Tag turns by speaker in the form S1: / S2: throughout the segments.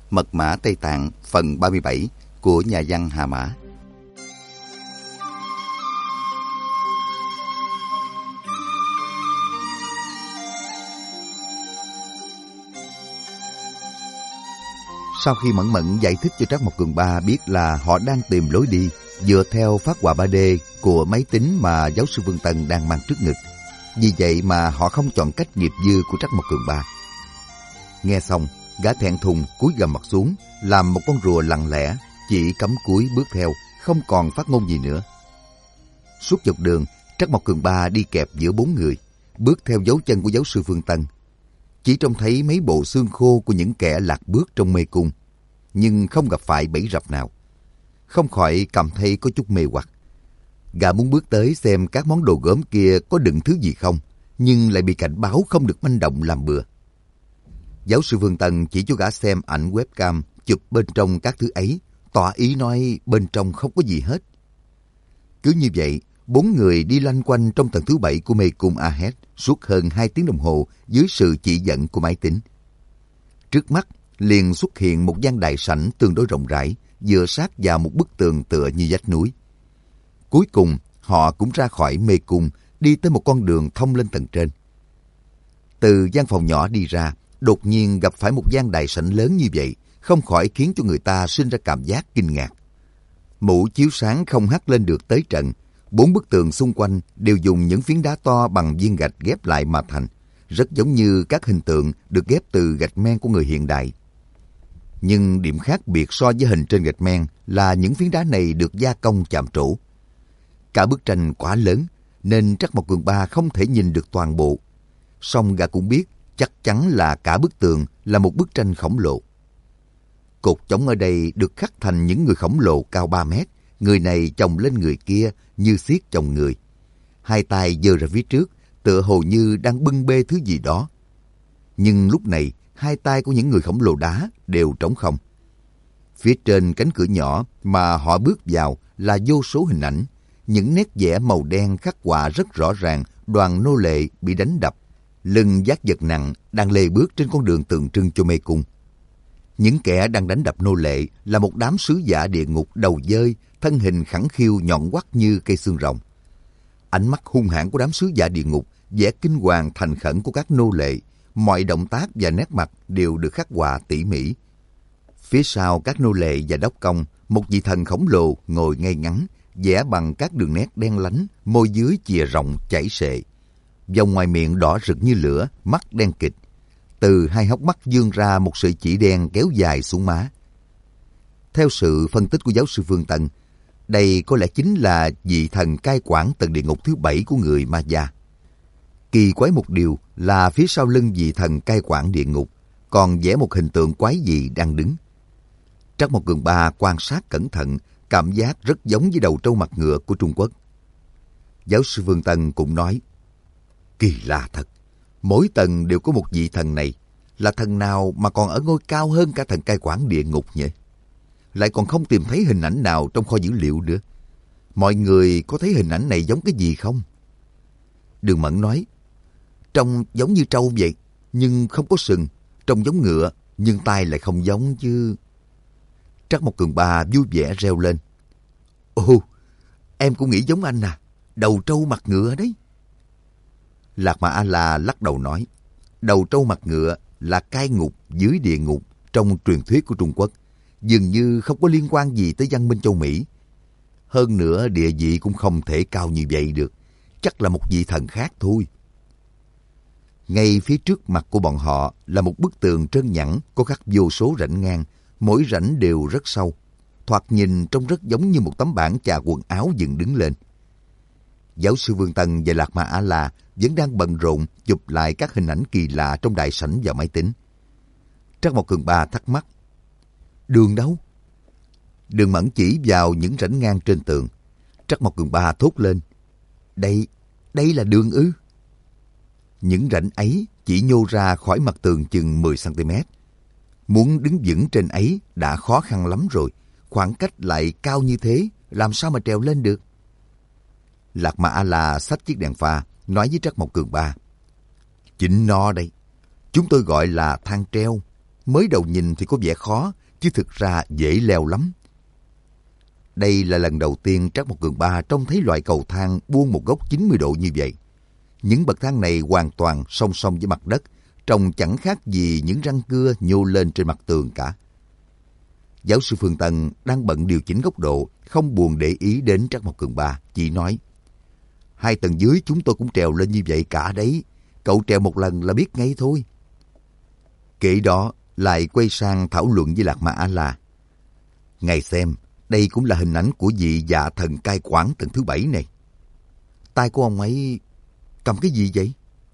S1: Mật mã Tây Tạng phần 37 của nhà văn Hà Mã. Sau khi Mẫn Mẫn giải thích cho Trắc Mộc Cường Ba biết là họ đang tìm lối đi dựa theo phác họa 3D của máy tính mà giáo sư Vương Tân đang mang trước ngực, vì vậy mà họ không chọn cách nghiệp dư của Trắc Mộc Cường Ba. Nghe xong, gã thẹn thùng cúi gằm mặt xuống, làm một con rùa lặng lẽ, chỉ cắm cúi bước theo, không còn phát ngôn gì nữa. Suốt dọc đường, Trắc Mộc Cường Ba đi kẹp giữa 4 người, bước theo dấu chân của giáo sư Vương Tân. Chỉ trông thấy mấy bộ xương khô của những kẻ lạc bước trong mê cung, nhưng không gặp phải bẫy rập nào. Không khỏi cảm thấy có chút mê hoặc. Gã muốn bước tới xem các món đồ gốm kia có đựng thứ gì không, nhưng lại bị cảnh báo không được manh động làm bừa. Giáo sư Vương Tân chỉ cho gã xem ảnh webcam chụp bên trong các thứ ấy, tỏ ý nói bên trong không có gì hết. Cứ như vậy, 4 người đi loanh quanh trong tầng thứ 7 của mê cung Ahed suốt hơn 2 tiếng đồng hồ dưới sự chỉ dẫn của máy tính. Trước mắt liền xuất hiện một gian đại sảnh tương đối rộng rãi, dựa sát vào một bức tường tựa như vách núi. Cuối cùng, họ cũng ra khỏi mê cung, đi tới một con đường thông lên tầng trên. Từ gian phòng nhỏ đi ra, đột nhiên gặp phải một gian đại sảnh lớn như vậy, không khỏi khiến cho người ta sinh ra cảm giác kinh ngạc. Mũ chiếu sáng không hắt lên được tới trận, 4 bức tường xung quanh đều dùng những phiến đá to bằng viên gạch ghép lại mà thành, rất giống như các hình tượng được ghép từ gạch men của người hiện đại. Nhưng điểm khác biệt so với hình trên gạch men là những phiến đá này được gia công chạm trổ. Cả bức tranh quá lớn nên Trắc Mộc Cường Ba không thể nhìn được toàn bộ. Song gã cũng biết chắc chắn là cả bức tường là một bức tranh khổng lồ. Cột chống ở đây được khắc thành những người khổng lồ cao 3 mét, người này chồng lên người kia như xiết chồng người. Hai tay giơ ra phía trước, tựa hồ như đang bưng bê thứ gì đó. Nhưng lúc này, hai tay của những người khổng lồ đá đều trống không. Phía trên cánh cửa nhỏ mà họ bước vào là vô số hình ảnh, những nét vẽ màu đen khắc họa rất rõ ràng đoàn nô lệ bị đánh đập, lưng vác vật nặng đang lê bước trên con đường tượng trưng cho mê cung. Những kẻ đang đánh đập nô lệ là một đám sứ giả địa ngục đầu dơi, thân hình khẳng khiu nhọn quắt như cây xương rồng. Ánh mắt hung hãn của đám sứ giả địa ngục, vẻ kinh hoàng thành khẩn của các nô lệ, mọi động tác và nét mặt đều được khắc họa tỉ mỉ. Phía sau các nô lệ và đốc công, một vị thần khổng lồ ngồi ngay ngắn, vẽ bằng các đường nét đen lánh, môi dưới chìa rộng chảy xệ. Vòng ngoài miệng đỏ rực như lửa, mắt đen kịt. Từ hai hốc mắt vươn ra một sợi chỉ đen kéo dài xuống má. Theo sự phân tích của giáo sư Vương Tân, đây có lẽ chính là vị thần cai quản tầng địa ngục thứ 7 của người Maya. Kỳ quái một điều là phía sau lưng vị thần cai quản địa ngục còn vẽ một hình tượng quái dị đang đứng. Trắc Mộc Cường Ba quan sát cẩn thận, cảm giác rất giống với đầu trâu mặt ngựa của Trung Quốc. Giáo sư Vương Tân cũng nói, kỳ lạ thật, mỗi tầng đều có một vị thần này, là thần nào mà còn ở ngôi cao hơn cả thần cai quản địa ngục nhỉ? Lại còn không tìm thấy hình ảnh nào trong kho dữ liệu nữa. Mọi người có thấy hình ảnh này giống cái gì không? Đường Mẫn nói, trông giống như trâu vậy, nhưng không có sừng, trông giống ngựa, nhưng tai lại không giống chứ. Trắc Mộc Cường Ba vui vẻ reo lên, ồ, em cũng nghĩ giống anh à, đầu trâu mặt ngựa đấy. Lạc Mà A-la lắc đầu nói, đầu trâu mặt ngựa là cai ngục dưới địa ngục trong truyền thuyết của Trung Quốc, dường như không có liên quan gì tới văn minh châu Mỹ. Hơn nữa địa vị cũng không thể cao như vậy được, chắc là một vị thần khác thôi. Ngay phía trước mặt của bọn họ là một bức tường trơn nhẵn có khắc vô số rãnh ngang, mỗi rãnh đều rất sâu, thoạt nhìn trông rất giống như một tấm bảng chà quần áo dựng đứng lên. Giáo sư Vương Tân và Lạc Mà A-la vẫn đang bận rộn chụp lại các hình ảnh kỳ lạ trong đại sảnh vào máy tính. Trắc Mộc Cường Ba thắc mắc, đường đâu? Đường Mẫn chỉ vào những rãnh ngang trên tường. Trắc Mộc Cường Ba thốt lên, đây là đường ư? Những rãnh ấy chỉ nhô ra khỏi mặt tường chừng 10 cm. Muốn đứng vững trên ấy đã khó khăn lắm rồi, khoảng cách lại cao như thế, làm sao mà trèo lên được? Lạc Mà A-la xách chiếc đèn pha, nói với Trắc Mộc Cường Ba, chính nó đây, chúng tôi gọi là thang treo. Mới đầu nhìn thì có vẻ khó, chứ thực ra dễ leo lắm. Đây là lần đầu tiên Trác Mộc Cường Ba trông thấy loại cầu thang buông một góc 90 độ như vậy. Những bậc thang này hoàn toàn song song với mặt đất, trông chẳng khác gì những răng cưa nhô lên trên mặt tường cả. Giáo sư Phương Tân đang bận điều chỉnh góc độ, không buồn để ý đến Trác Mộc Cường Ba, chỉ nói: 2 tầng dưới chúng tôi cũng trèo lên như vậy cả đấy. Cậu trèo một lần là biết ngay thôi. Kể đó lại quay sang thảo luận với Lạc Ma A-la. Ngài xem, đây cũng là hình ảnh của vị dạ thần cai quản tầng thứ 7 này. Tay của ông ấy cầm cái gì vậy?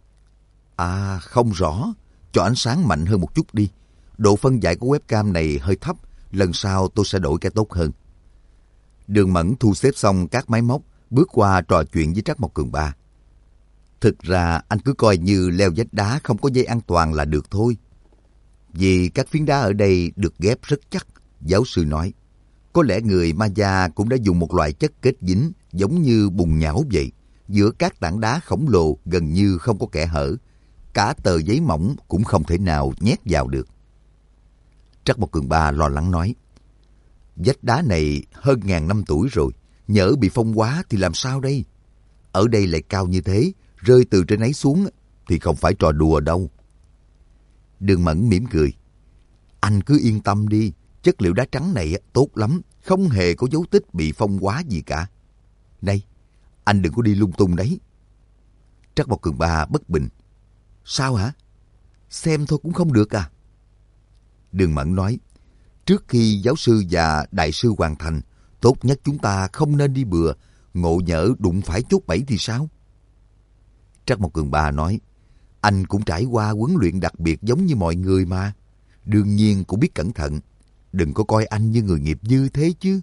S1: À, không rõ. Cho ánh sáng mạnh hơn một chút đi. Độ phân giải của webcam này hơi thấp. Lần sau tôi sẽ đổi cái tốt hơn. Đường Mẫn thu xếp xong các máy móc, bước qua trò chuyện với Trác Mộc Cường Ba. Thực ra anh cứ coi như leo vách đá không có dây an toàn là được thôi. Vì các phiến đá ở đây được ghép rất chắc, giáo sư nói. Có lẽ người Maya cũng đã dùng một loại chất kết dính giống như bùn nhão vậy. Giữa các tảng đá khổng lồ gần như không có kẽ hở. Cả tờ giấy mỏng cũng không thể nào nhét vào được. Trác Mộc Cường Ba lo lắng nói. Vách đá này hơn 1000 năm tuổi rồi. Nhỡ bị phong hóa thì làm sao đây? Ở đây lại cao như thế, rơi từ trên ấy xuống thì không phải trò đùa đâu. Đường Mẫn mỉm cười. Anh cứ yên tâm đi, chất liệu đá trắng này tốt lắm, không hề có dấu tích bị phong hóa gì cả. Này, anh đừng có đi lung tung đấy. Trác Mộc Cường Ba bất bình. Sao hả? Xem thôi cũng không được à? Đường Mẫn nói, trước khi giáo sư và đại sư hoàn thành, tốt nhất chúng ta không nên đi bừa, ngộ nhỡ đụng phải chốt bẫy thì sao? Trác Mộc Cường Ba nói, anh cũng trải qua huấn luyện đặc biệt giống như mọi người mà. Đương nhiên cũng biết cẩn thận. Đừng có coi anh như người nghiệp dư thế chứ.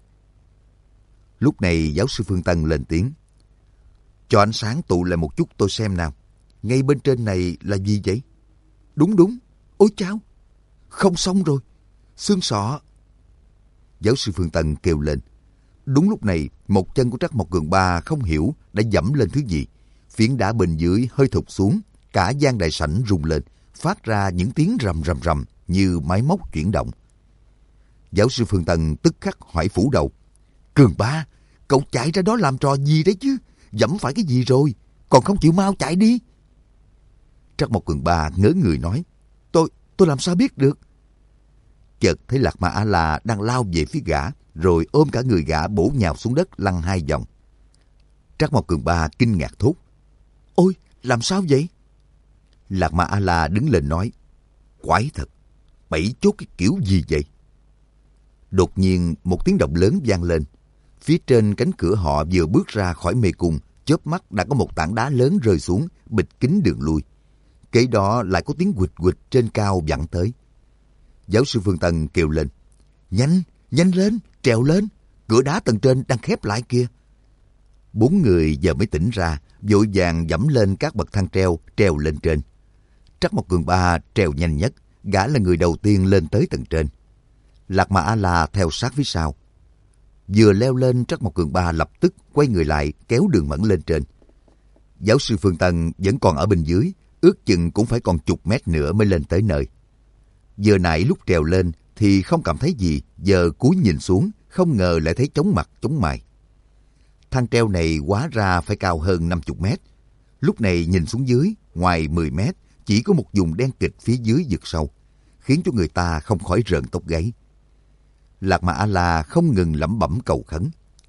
S1: Lúc này giáo sư Phương Tân lên tiếng. Cho ánh sáng tụ lại một chút tôi xem nào. Ngay bên trên này là gì vậy? Đúng. Ôi chao! Không xong rồi. Xương sọ. Giáo sư Phương Tân kêu lên. Đúng lúc này, một chân của Trác Mộc Cường Ba không hiểu đã dẫm lên thứ gì. Phiến đá bên dưới hơi thụt xuống. Cả gian đại sảnh rung lên, phát ra những tiếng rầm rầm rầm như máy móc chuyển động. Giáo sư Phương Tân tức khắc hỏi phủ đầu. Cường Ba, cậu chạy ra đó làm trò gì đấy chứ? Dẫm phải cái gì rồi? Còn không chịu mau chạy đi. Trác Mộc Cường Ba ngớ người nói. Tôi làm sao biết được? Chợt thấy Lạc Ma A-la đang lao về phía gã, rồi ôm cả người gã bổ nhào xuống đất lăn 2 vòng. Trác Mộc Cường Ba kinh ngạc thốt. Ôi, làm sao vậy? Lạc Ma A-la đứng lên nói. Quái thật, 7 chốt cái kiểu gì vậy? Đột nhiên một tiếng động lớn vang lên. Phía trên cánh cửa họ vừa bước ra khỏi mê cung, chớp mắt đã có một tảng đá lớn rơi xuống, bịt kín đường lui. Kế đó lại có tiếng quịch quịch trên cao vẳng tới. Giáo sư Phương Tân kêu lên. Nhanh lên, trèo lên, cửa đá tầng trên đang khép lại kìa. 4 người giờ mới tỉnh ra, vội vàng dẫm lên các bậc thang treo lên trên. Trác Mộc Cường Ba trèo nhanh nhất, gã là người đầu tiên lên tới tầng trên. Lạc Ma A-la theo sát phía sau. Vừa leo lên, Trác Mộc Cường Ba lập tức quay người lại kéo Đường Mẫn lên trên. Giáo sư Phương Tân vẫn còn ở bên dưới, ước chừng cũng phải còn chục mét nữa mới lên tới nơi. Vừa nãy lúc trèo lên thì không cảm thấy gì, giờ cúi nhìn xuống, không ngờ lại thấy chóng mặt chóng mày. Thang treo này hóa ra phải cao hơn 50 mét. Lúc này nhìn xuống dưới, ngoài 10 mét, chỉ có một vùng đen kịt phía dưới vực sâu, khiến cho người ta không khỏi rợn tóc gáy. Lạc Ma A-la không ngừng lẩm bẩm cầu khấn.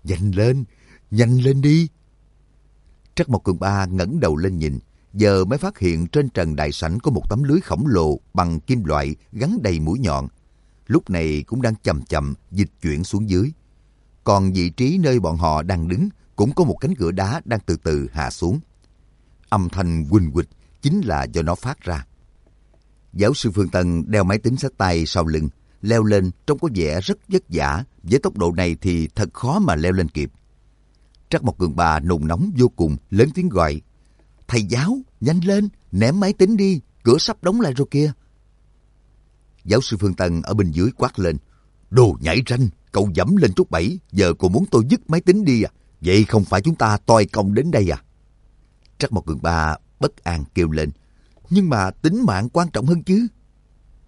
S1: Nhanh lên đi. Trác Mộc Cường Ba ngẩng đầu lên nhìn, giờ mới phát hiện trên trần đại sảnh có một tấm lưới khổng lồ bằng kim loại gắn đầy mũi nhọn. Lúc này cũng đang chậm chậm dịch chuyển xuống dưới. Còn vị trí nơi bọn họ đang đứng cũng có một cánh cửa đá đang từ từ hạ xuống. Âm thanh huỳnh huỳnh chính là do nó phát ra. Giáo sư Phương Tân đeo máy tính xách tay sau lưng, leo lên trông có vẻ rất vất vả. Với tốc độ này thì thật khó mà leo lên kịp. Trác Mộc Cường Ba nôn nóng vô cùng, lớn tiếng gọi. Thầy giáo, nhanh lên, ném máy tính đi, cửa sắp đóng lại rồi kia. Giáo sư Phương Tân ở bên dưới quát lên. Đồ nhảy ranh, cậu dẫm lên chốt bẫy, giờ cô muốn tôi dứt máy tính đi à? Vậy không phải chúng ta toi công đến đây à? Trác Mộc Cường Ba bất an kêu lên. Nhưng mà tính mạng quan trọng hơn chứ.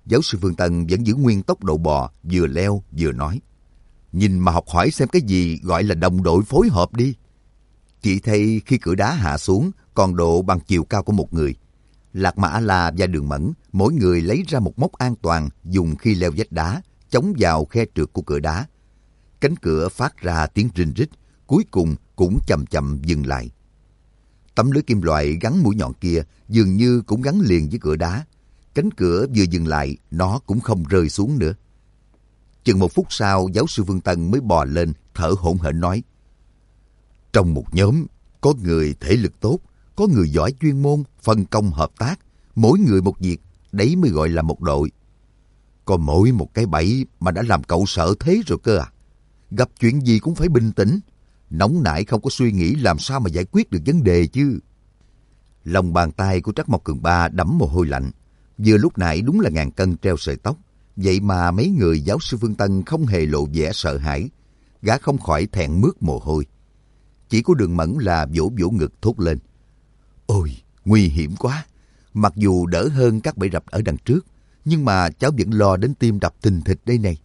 S1: Giáo sư Phương Tân vẫn giữ nguyên tốc độ bò, vừa leo vừa nói. Nhìn mà học hỏi xem cái gì gọi là đồng đội phối hợp đi. Chỉ thấy khi cửa đá hạ xuống còn độ bằng chiều cao của một người. Lạc Mà A-la và Đường Mẫn mỗi người lấy ra một móc an toàn dùng khi leo vách đá, chống vào khe trượt của cửa đá. Cánh cửa phát ra tiếng rinh rít, cuối cùng cũng chậm chậm dừng lại. Tấm lưới kim loại gắn mũi nhọn kia dường như cũng gắn liền với cửa đá. Cánh cửa vừa dừng lại, nó cũng không rơi xuống nữa. Chừng 1 phút sau, giáo sư Phương Tân mới bò lên, thở hổn hển nói. Trong một nhóm, có người thể lực tốt, có người giỏi chuyên môn, phân công hợp tác, mỗi người một việc, đấy mới gọi là một đội. Có mỗi một cái bẫy mà đã làm cậu sợ thế rồi cơ à. Gặp chuyện gì cũng phải bình tĩnh, nóng nảy không có suy nghĩ làm sao mà giải quyết được vấn đề chứ. Lòng bàn tay của Trắc Mộc Cường Ba đẫm mồ hôi lạnh. Vừa lúc nãy đúng là ngàn cân treo sợi tóc. Vậy mà mấy người giáo sư Phương Tân không hề lộ vẻ sợ hãi. Gã không khỏi thẹn mướt mồ hôi. Chỉ có Đường Mẫn là vỗ vỗ ngực thốt lên. Ôi, nguy hiểm quá. Mặc dù đỡ hơn các bẫy rập ở đằng trước, nhưng mà cháu vẫn lo đến tim đập thình thịch đây này.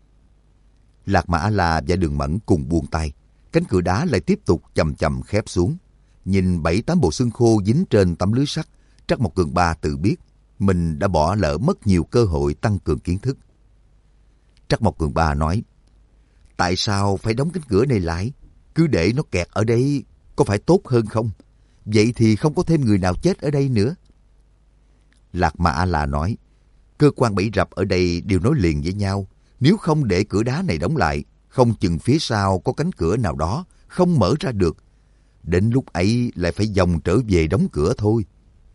S1: Lạc Mà A-la và Đường Mẫn cùng buông tay. Cánh cửa đá lại tiếp tục chậm chậm khép xuống. Nhìn 7-8 bộ xương khô dính trên tấm lưới sắt, Trắc Mộc Cường Ba tự biết mình đã bỏ lỡ mất nhiều cơ hội tăng cường kiến thức. Trắc Mộc Cường Ba nói, tại sao phải đóng cánh cửa này lại? Cứ để nó kẹt ở đây có phải tốt hơn không? Vậy thì không có thêm người nào chết ở đây nữa. Lạc Mà A-la nói, cơ quan bẫy rập ở đây đều nối liền với nhau. Nếu không để cửa đá này đóng lại, không chừng phía sau có cánh cửa nào đó không mở ra được. Đến lúc ấy lại phải vòng trở về đóng cửa thôi.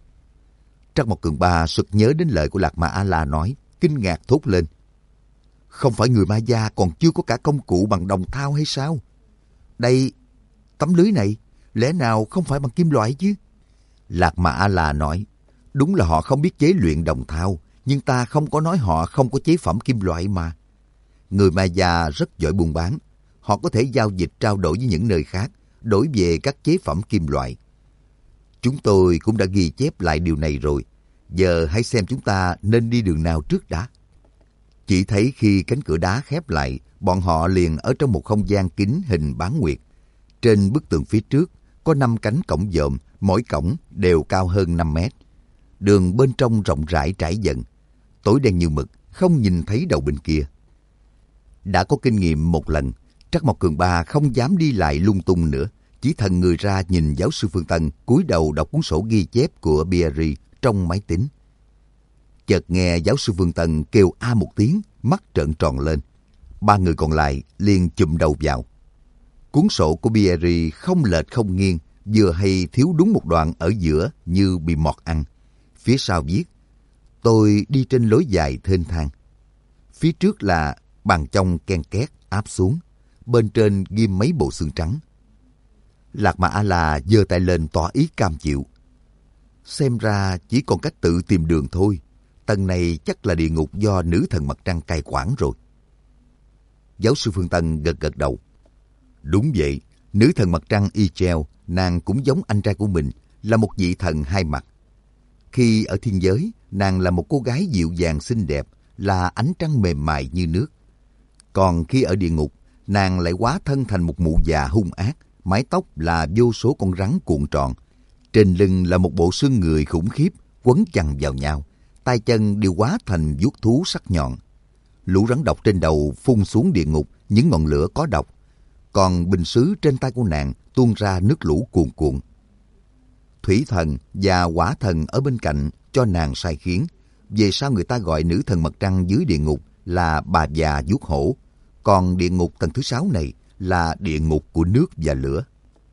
S1: Trắc Mộc Cường Ba sực nhớ đến lời của Lạc Mà A-la nói, kinh ngạc thốt lên. Không phải người Ma gia còn chưa có cả công cụ bằng đồng thau hay sao? Đây, tấm lưới này, lẽ nào không phải bằng kim loại chứ? Lạc Mà A-la nói, đúng là họ không biết chế luyện đồng thau, nhưng ta không có nói họ không có chế phẩm kim loại mà. Người Ma gia rất giỏi buôn bán, họ có thể giao dịch trao đổi với những nơi khác, đổi về các chế phẩm kim loại. Chúng tôi cũng đã ghi chép lại điều này rồi, giờ hãy xem chúng ta nên đi đường nào trước đã. Chỉ thấy khi cánh cửa đá khép lại, bọn họ liền ở trong một không gian kín hình bán nguyệt. Trên bức tường phía trước có 5 cánh cổng dòm, mỗi cổng đều cao hơn 5 mét. Đường bên trong rộng rãi trải dần, tối đen như mực, không nhìn thấy đầu bên kia. Đã có kinh nghiệm một lần, Trắc Mộc Cường Ba không dám đi lại lung tung nữa, chỉ thần người ra nhìn giáo sư Phương Tân cúi đầu đọc cuốn sổ ghi chép của Pierre trong máy tính. Chợt nghe giáo sư Phương Tân kêu a một tiếng, mắt trợn tròn lên. 3 người còn lại liền chụm đầu vào. Cuốn sổ của Pierre không lệch không nghiêng, vừa hay thiếu đúng một đoạn ở giữa như bị mọt ăn. Phía sau viết, tôi đi trên lối dài thênh thang. Phía trước là bàn trong ken két áp xuống, bên trên ghim mấy bộ xương trắng. Lạc Mà A-la giơ tay lên tỏ ý cam chịu. Xem ra chỉ còn cách tự tìm đường thôi. Tầng này chắc là địa ngục do nữ thần mặt trăng cai quản rồi. Giáo sư Phương Tân gật gật đầu. Đúng vậy, nữ thần mặt trăng Echel, nàng cũng giống anh trai của mình, là một vị thần hai mặt. Khi ở thiên giới, nàng là một cô gái dịu dàng xinh đẹp, là ánh trăng mềm mại như nước. Còn khi ở địa ngục, nàng lại hóa thân thành một mụ già hung ác, mái tóc là vô số con rắn cuộn tròn. Trên lưng là một bộ xương người khủng khiếp, quấn chằng vào nhau. Tay chân đều hóa thành vuốt thú sắc nhọn. Lũ rắn độc trên đầu phun xuống địa ngục những ngọn lửa có độc. Còn bình sứ trên tay của nàng tuôn ra nước lũ cuồn cuộn. Thủy thần và hỏa thần ở bên cạnh cho nàng sai khiến. Về sau người ta gọi nữ thần mặt trăng dưới địa ngục là bà già vuốt hổ. Còn địa ngục tầng thứ 6 này là địa ngục của nước và lửa.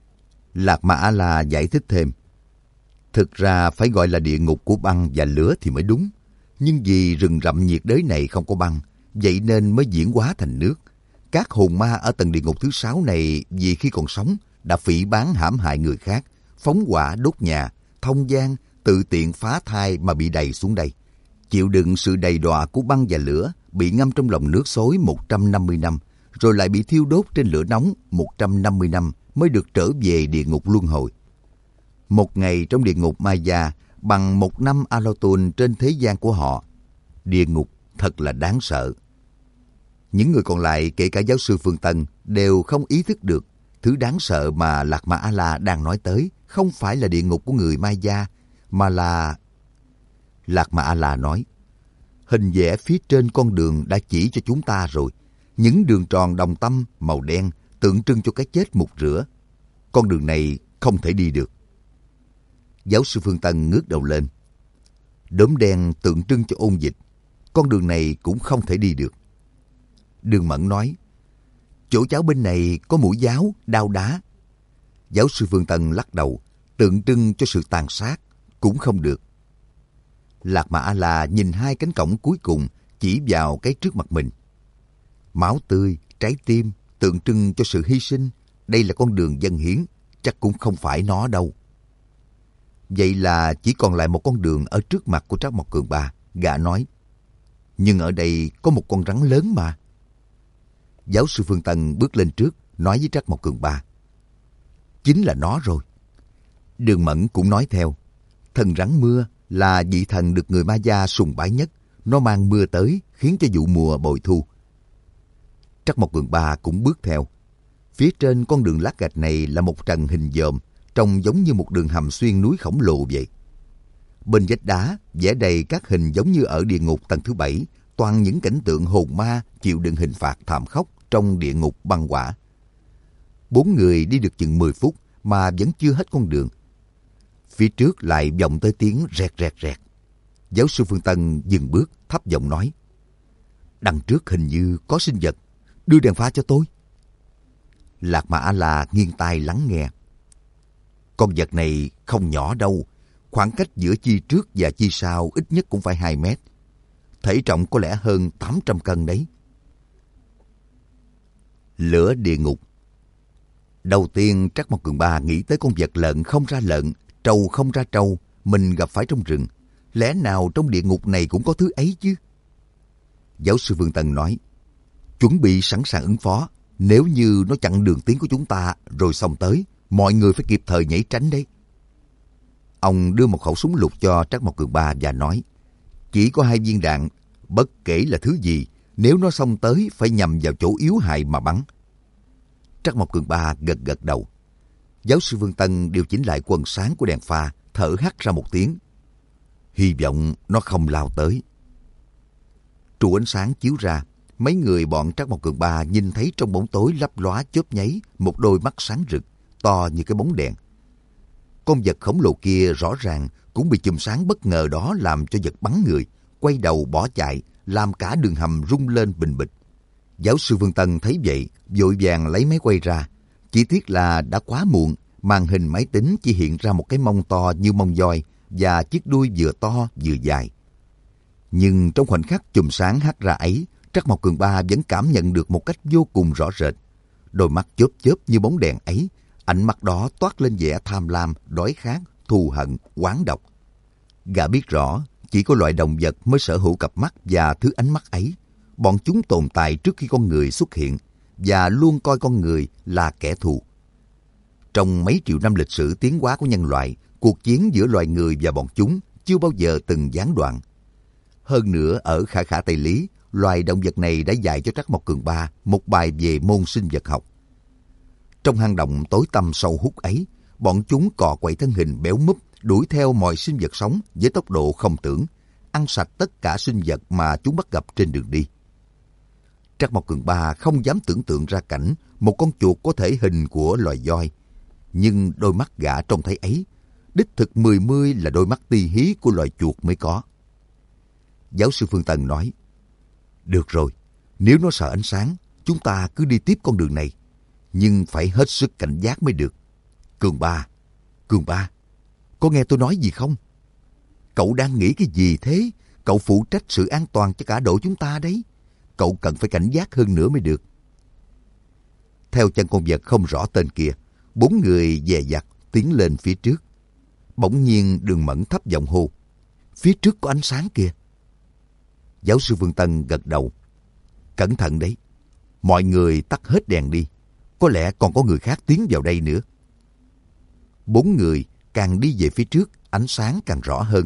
S1: Lạc Mà A-la giải thích thêm. Thực ra phải gọi là địa ngục của băng và lửa thì mới đúng. Nhưng vì rừng rậm nhiệt đới này không có băng, vậy nên mới diễn hóa thành nước. Các hồn ma ở tầng địa ngục thứ 6 này vì khi còn sống đã phỉ báng hãm hại người khác, phóng hỏa đốt nhà, thông gian, tự tiện phá thai mà bị đày xuống đây. Chịu đựng sự đầy đọa của băng và lửa, bị ngâm trong lòng nước xối 150 năm, rồi lại bị thiêu đốt trên lửa nóng 150 năm mới được trở về địa ngục luân hồi. Một ngày trong địa ngục Maya bằng 1 năm Alotun trên thế gian của họ. Địa ngục thật là đáng sợ. Những người còn lại, kể cả giáo sư Phương Tân, đều không ý thức được thứ đáng sợ mà Lạc Ma A-la đang nói tới không phải là địa ngục của người Maya, mà là... Lạc Ma A-la nói, hình vẽ phía trên con đường đã chỉ cho chúng ta rồi. Những đường tròn đồng tâm màu đen tượng trưng cho cái chết mục rửa. Con đường này không thể đi được. Giáo sư Phương Tân ngước đầu lên. Đốm đen tượng trưng cho ôn dịch. Con đường này cũng không thể đi được. Đường Mẫn nói, chỗ cháu bên này có mũi giáo, đao đá. Giáo sư Phương Tân lắc đầu, tượng trưng cho sự tàn sát, cũng không được. Lạc Ma A-la nhìn hai cánh cổng cuối cùng, chỉ vào cái trước mặt mình. Máu tươi, trái tim, tượng trưng cho sự hy sinh. Đây là con đường dâng hiến, chắc cũng không phải nó đâu. Vậy là chỉ còn lại một con đường ở trước mặt của Trác Mộc Cường Ba. Gã nói, nhưng ở đây có một con rắn lớn mà. Giáo sư Phương Tân bước lên trước, nói với Trác Mộc Cường Ba, chính là nó rồi. Đường Mẫn cũng nói theo, thần rắn mưa là vị thần được người Maya sùng bái nhất. Nó mang mưa tới, khiến cho vụ mùa bội thu. Trác Mộc Cường Ba cũng bước theo. Phía trên con đường lát gạch này là một trần hình dòm, trông giống như một đường hầm xuyên núi khổng lồ vậy. Bên vách đá vẽ đầy các hình giống như ở địa ngục tầng thứ 7, toàn những cảnh tượng hồn ma chịu đựng hình phạt thảm khốc trong địa ngục băng hỏa. 4 người đi được chừng 10 phút mà vẫn chưa hết con đường. Phía trước lại vọng tới tiếng rẹt rẹt rẹt. Giáo sư Phương Tân dừng bước, thấp giọng nói, đằng trước hình như có sinh vật, đưa đèn pha cho tôi. Lạc Ma A-la nghiêng tai lắng nghe. Con vật này không nhỏ đâu, khoảng cách giữa chi trước và chi sau ít nhất cũng phải 2 mét. Thể trọng có lẽ hơn 800 cân đấy. Lửa địa ngục. Đầu tiên Trác Mộc Cường Ba nghĩ tới con vật lợn không ra lợn, trâu không ra trâu, mình gặp phải trong rừng. Lẽ nào trong địa ngục này cũng có thứ ấy chứ? Giáo sư Phương Tân nói, chuẩn bị sẵn sàng ứng phó. Nếu như nó chặn đường tiến của chúng ta rồi xông tới, mọi người phải kịp thời nhảy tránh đấy. Ông đưa một khẩu súng lục cho Trác Mộc Cường Ba và nói, chỉ có 2 viên đạn, bất kể là thứ gì, nếu nó xông tới phải nhằm vào chỗ yếu hại mà bắn. Trác Mộc Cường Ba gật gật đầu. Giáo sư Phương Tân điều chỉnh lại quần sáng của đèn pha, thở hắt ra một tiếng. Hy vọng nó không lao tới. Trụ ánh sáng chiếu ra, mấy người bọn Trác Mộc Cường Ba nhìn thấy trong bóng tối lấp lóa chớp nháy một đôi mắt sáng rực, to như cái bóng đèn. Con vật khổng lồ kia rõ ràng cũng bị chùm sáng bất ngờ đó làm cho giật bắn người, quay đầu bỏ chạy, làm cả đường hầm rung lên bình bịch. Giáo sư Phương Tân thấy vậy, vội vàng lấy máy quay ra. Chỉ tiếc là đã quá muộn, màn hình máy tính chỉ hiện ra một cái mông to như mông voi và chiếc đuôi vừa to vừa dài. Nhưng trong khoảnh khắc chùm sáng hắt ra ấy, Trác Mộc Cường Ba vẫn cảm nhận được một cách vô cùng rõ rệt. Đôi mắt chớp chớp như bóng đèn ấy, ánh mắt đó toát lên vẻ tham lam, đói khát, thù hận, oán độc. Gã biết rõ, chỉ có loài động vật mới sở hữu cặp mắt và thứ ánh mắt ấy. Bọn chúng tồn tại trước khi con người xuất hiện và luôn coi con người là kẻ thù. Trong mấy triệu năm lịch sử tiến hóa của nhân loại, cuộc chiến giữa loài người và bọn chúng chưa bao giờ từng gián đoạn. Hơn nữa, ở Khả Khả Tây Lý, loài động vật này đã dạy cho Trác Mộc Cường Ba một bài về môn sinh vật học. Trong hang động tối tăm sâu hút ấy, bọn chúng cò quậy thân hình béo múp, đuổi theo mọi sinh vật sống với tốc độ không tưởng, ăn sạch tất cả sinh vật mà chúng bắt gặp trên đường đi. Trác Mộc Cường Ba không dám tưởng tượng ra cảnh một con chuột có thể hình của loài voi, nhưng đôi mắt gã trông thấy ấy, đích thực 10 là đôi mắt ti hí của loài chuột mới có. Giáo sư Phương Tân nói, được rồi, nếu nó sợ ánh sáng, chúng ta cứ đi tiếp con đường này, nhưng phải hết sức cảnh giác mới được. Cường Ba, có nghe tôi nói gì không? Cậu đang nghĩ cái gì thế? Cậu phụ trách sự an toàn cho cả đội chúng ta đấy. Cậu cần phải cảnh giác hơn nữa mới được. Theo chân con vật không rõ tên kia, 4 người dè dặt tiến lên phía trước. Bỗng nhiên Đường Mẫn thấp giọng hô, phía trước có ánh sáng kìa. Giáo sư Phương Tân gật đầu. Cẩn thận đấy, mọi người tắt hết đèn đi. Có lẽ còn có người khác tiến vào đây nữa. 4 người càng đi về phía trước, ánh sáng càng rõ hơn.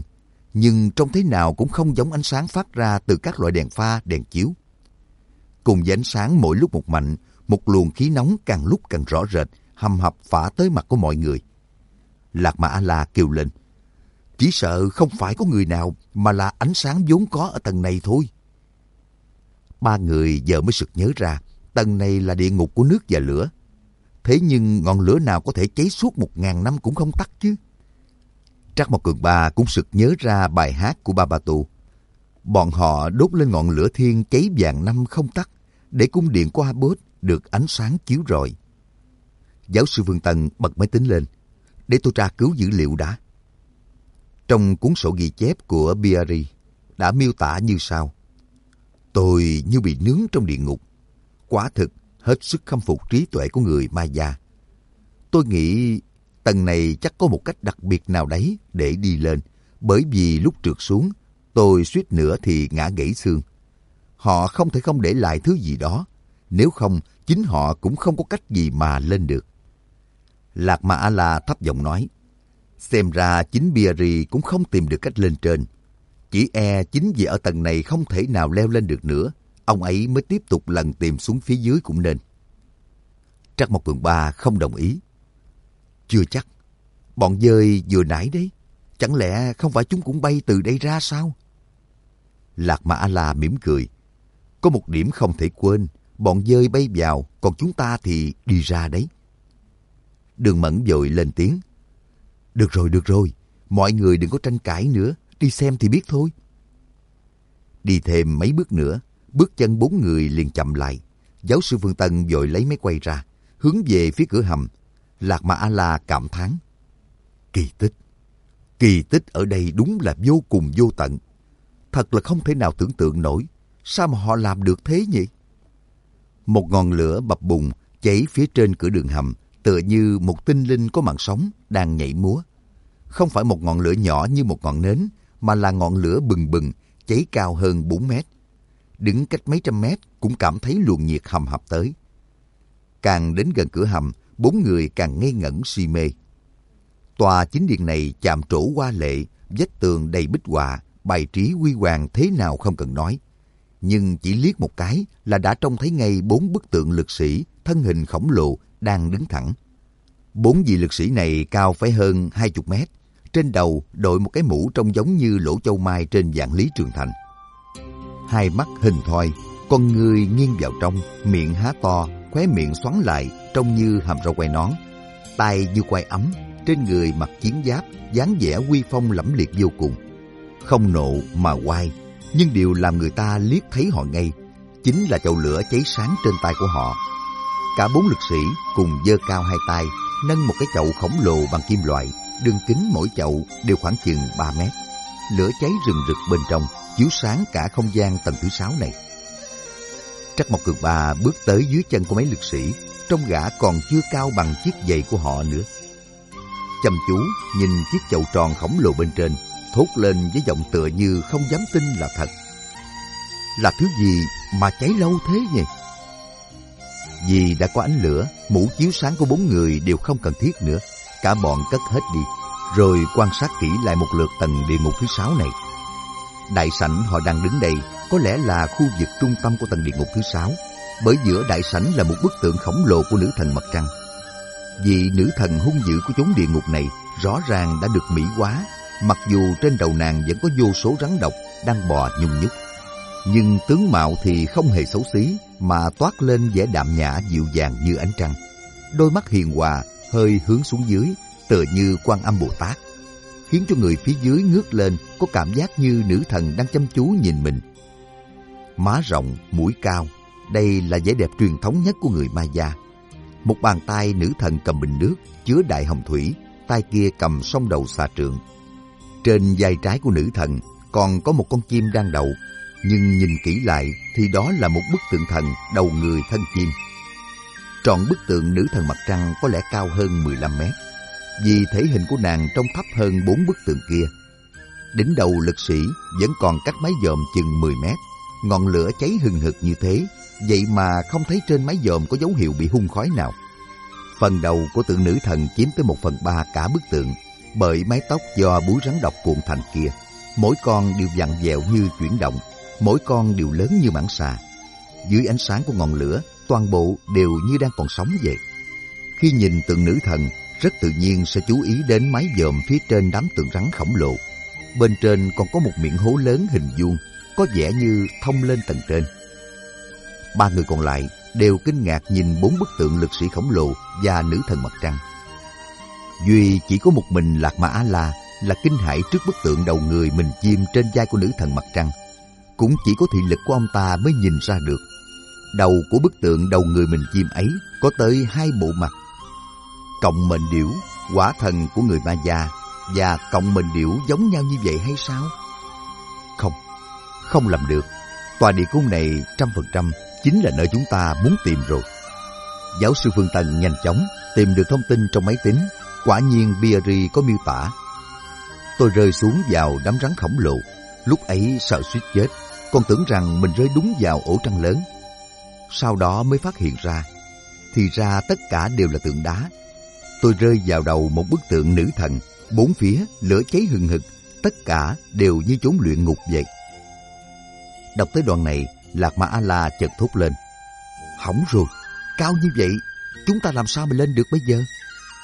S1: nhưng trông thế nào cũng không giống ánh sáng phát ra từ các loại đèn pha, đèn chiếu. Cùng với ánh sáng mỗi lúc một mạnh, một luồng khí nóng càng lúc càng rõ rệt, hầm hập phả tới mặt của mọi người. Lạc Ma A-la kêu lên, chỉ sợ không phải có người nào mà là ánh sáng vốn có ở tầng này thôi. Ba người giờ mới sực nhớ ra, tầng này là địa ngục của nước và lửa. Thế nhưng ngọn lửa nào có thể cháy suốt 1000 năm cũng không tắt chứ? Trắc Mộc Cường Ba cũng sực nhớ ra bài hát của Ba Ba Tu. Bọn họ đốt lên ngọn lửa thiên cháy vạn năm không tắt, để cung điện của Abot được ánh sáng chiếu rọi. Giáo sư Vương Tân bật máy tính lên, để tôi tra cứu dữ liệu đã. Trong cuốn sổ ghi chép của Biari đã miêu tả như sau. Tôi như bị nướng trong địa ngục. Quả thực hết sức khâm phục trí tuệ của người Maya. Tôi nghĩ tầng này chắc có một cách đặc biệt nào đấy để đi lên, bởi vì lúc trượt xuống, tôi suýt nữa thì ngã gãy xương. Họ không thể không để lại thứ gì đó, nếu không chính họ cũng không có cách gì mà lên được. Lạc Ma A-la thấp giọng nói, xem ra chính Biari cũng không tìm được cách lên trên. Chỉ chính vì ở tầng này không thể nào leo lên được nữa, ông ấy mới tiếp tục lần tìm xuống phía dưới cũng nên. Trắc Mộc Cường Ba không đồng ý. Chưa chắc. Bọn dơi vừa nãy đấy, chẳng lẽ không phải chúng cũng bay từ đây ra sao? Lạc Ma A-la mỉm cười. Có một điểm không thể quên, bọn dơi bay vào, còn chúng ta thì đi ra đấy. Đường Mẫn vội lên tiếng. Được rồi, mọi người đừng có tranh cãi nữa, đi xem thì biết thôi. Đi thêm mấy bước nữa, bước chân 4 người liền chậm lại. Giáo sư Vương Tân vội lấy máy quay ra, hướng về phía cửa hầm. Lạc Ma A-la cảm thán. Kỳ tích ở đây đúng là vô cùng vô tận. Thật là không thể nào tưởng tượng nổi. Sao mà họ làm được thế nhỉ? Một ngọn lửa bập bùng cháy phía trên cửa đường hầm, tựa như một tinh linh có mạng sống đang nhảy múa. Không phải một ngọn lửa nhỏ như một ngọn nến, mà là ngọn lửa bừng bừng, cháy cao hơn 4 mét. Đứng cách mấy trăm mét cũng cảm thấy luồng nhiệt hầm hập tới. Càng đến gần cửa hầm, 4 người càng ngây ngẩn si mê. Tòa chính điện này chạm trổ hoa lệ, vách tường đầy bích họa, bài trí huy hoàng thế nào không cần nói. Nhưng chỉ liếc một cái là đã trông thấy ngay 4 bức tượng lực sĩ, thân hình khổng lồ đang đứng thẳng. 4 vị lực sĩ này cao phải hơn 20 mét, trên đầu đội một cái mũ trông giống như lỗ châu mai trên vạn lý trường thành. Hai mắt hình thoi, con người nghiêng vào trong, miệng há to, khóe miệng xoắn lại trông như hàm râu quai nón, tay như quai ấm, trên người mặc chiến giáp, dáng vẻ uy phong lẫm liệt vô cùng. Không nộ mà oai, nhưng điều làm người ta liếc thấy họ ngay chính là chậu lửa cháy sáng trên tay của họ. Cả 4 lực sĩ cùng giơ cao hai tay, nâng một cái chậu khổng lồ bằng kim loại, đường kính mỗi chậu đều khoảng chừng 3 mét. Lửa cháy rừng rực bên trong, chiếu sáng cả không gian tầng thứ 6 này. Trắc Mộc Cường Ba bước tới dưới chân của mấy lực sĩ, trông gã còn chưa cao bằng chiếc giày của họ nữa. Chăm chú nhìn chiếc chậu tròn khổng lồ bên trên, thốt lên với giọng tựa như không dám tin là thật. Là thứ gì mà cháy lâu thế nhỉ? Vì đã có ánh lửa, mũ chiếu sáng của 4 người đều không cần thiết nữa. Cả bọn cất hết đi, rồi quan sát kỹ lại một lượt tầng địa ngục thứ 6 này. Đại sảnh họ đang đứng đây có lẽ là khu vực trung tâm của tầng địa ngục thứ 6, bởi giữa đại sảnh là một bức tượng khổng lồ của nữ thần mặt trăng. Vị nữ thần hung dữ của chốn địa ngục này rõ ràng đã được mỹ hóa, mặc dù trên đầu nàng vẫn có vô số rắn độc đang bò nhung nhúc. Nhưng tướng mạo thì không hề xấu xí, mà toát lên vẻ đạm nhã dịu dàng như ánh trăng. Đôi mắt hiền hòa hơi hướng xuống dưới, tựa như Quan Âm Bồ Tát, khiến cho người phía dưới ngước lên có cảm giác như nữ thần đang chăm chú nhìn mình. Má rộng, mũi cao, đây là vẻ đẹp truyền thống nhất của người Maya. Một bàn tay nữ thần cầm bình nước chứa đại hồng thủy, tay kia cầm song đầu xà trượng. Trên vai trái của nữ thần còn có một con chim đang đậu, nhưng nhìn kỹ lại thì đó là một bức tượng thần đầu người thân chim. Trọn bức tượng nữ thần mặt trăng có lẽ cao hơn 15 mét, vì thể hình của nàng trông thấp hơn 4 bức tượng kia. Đỉnh đầu lực sĩ vẫn còn cách mái dòm chừng 10 mét. Ngọn lửa cháy hừng hực như thế, vậy mà không thấy trên mái dòm có dấu hiệu bị hun khói nào. Phần đầu của tượng nữ thần chiếm tới 1/3 cả bức tượng, bởi mái tóc do búi rắn độc cuộn thành kia. mỗi con đều vặn vẹo như chuyển động, mỗi con đều lớn như mãng xà. Dưới ánh sáng của ngọn lửa, toàn bộ đều như đang còn sống vậy. Khi nhìn tượng nữ thần, rất tự nhiên sẽ chú ý đến mái dòm phía trên đám tượng rắn khổng lồ. Bên trên còn có một miệng hố lớn hình vuông, có vẻ như thông lên tầng trên. Ba người còn lại đều kinh ngạc nhìn 4 bức tượng lực sĩ khổng lồ và nữ thần mặt trăng. Duy chỉ có một mình Lạc Ma A-la là kinh hãi trước bức tượng đầu người mình chim trên vai của nữ thần mặt trăng. Cũng chỉ có thị lực của ông ta mới nhìn ra được. Đầu của bức tượng đầu người mình chim ấy có tới 2 bộ mặt. Cộng mệnh điểu, quả thần của người Maya, và cộng mệnh điểu giống nhau như vậy hay sao? Không làm được. Tòa địa cung này 100% chính là nơi chúng ta muốn tìm rồi. Giáo sư Phương Tân nhanh chóng tìm được thông tin trong máy tính. Quả nhiên Biari có miêu tả. Tôi rơi xuống vào đám rắn khổng lồ. Lúc ấy sợ suýt chết, còn tưởng rằng mình rơi đúng vào ổ trăng lớn. Sau đó mới phát hiện ra, thì ra tất cả đều là tượng đá. Tôi rơi vào đầu một bức tượng nữ thần, 4 phía lửa cháy hừng hực, tất cả đều như chốn luyện ngục vậy. Đọc tới đoạn này, Lạc Ma A-la chợt thốt lên. Hỏng rồi, cao như vậy, chúng ta làm sao mà lên được bây giờ?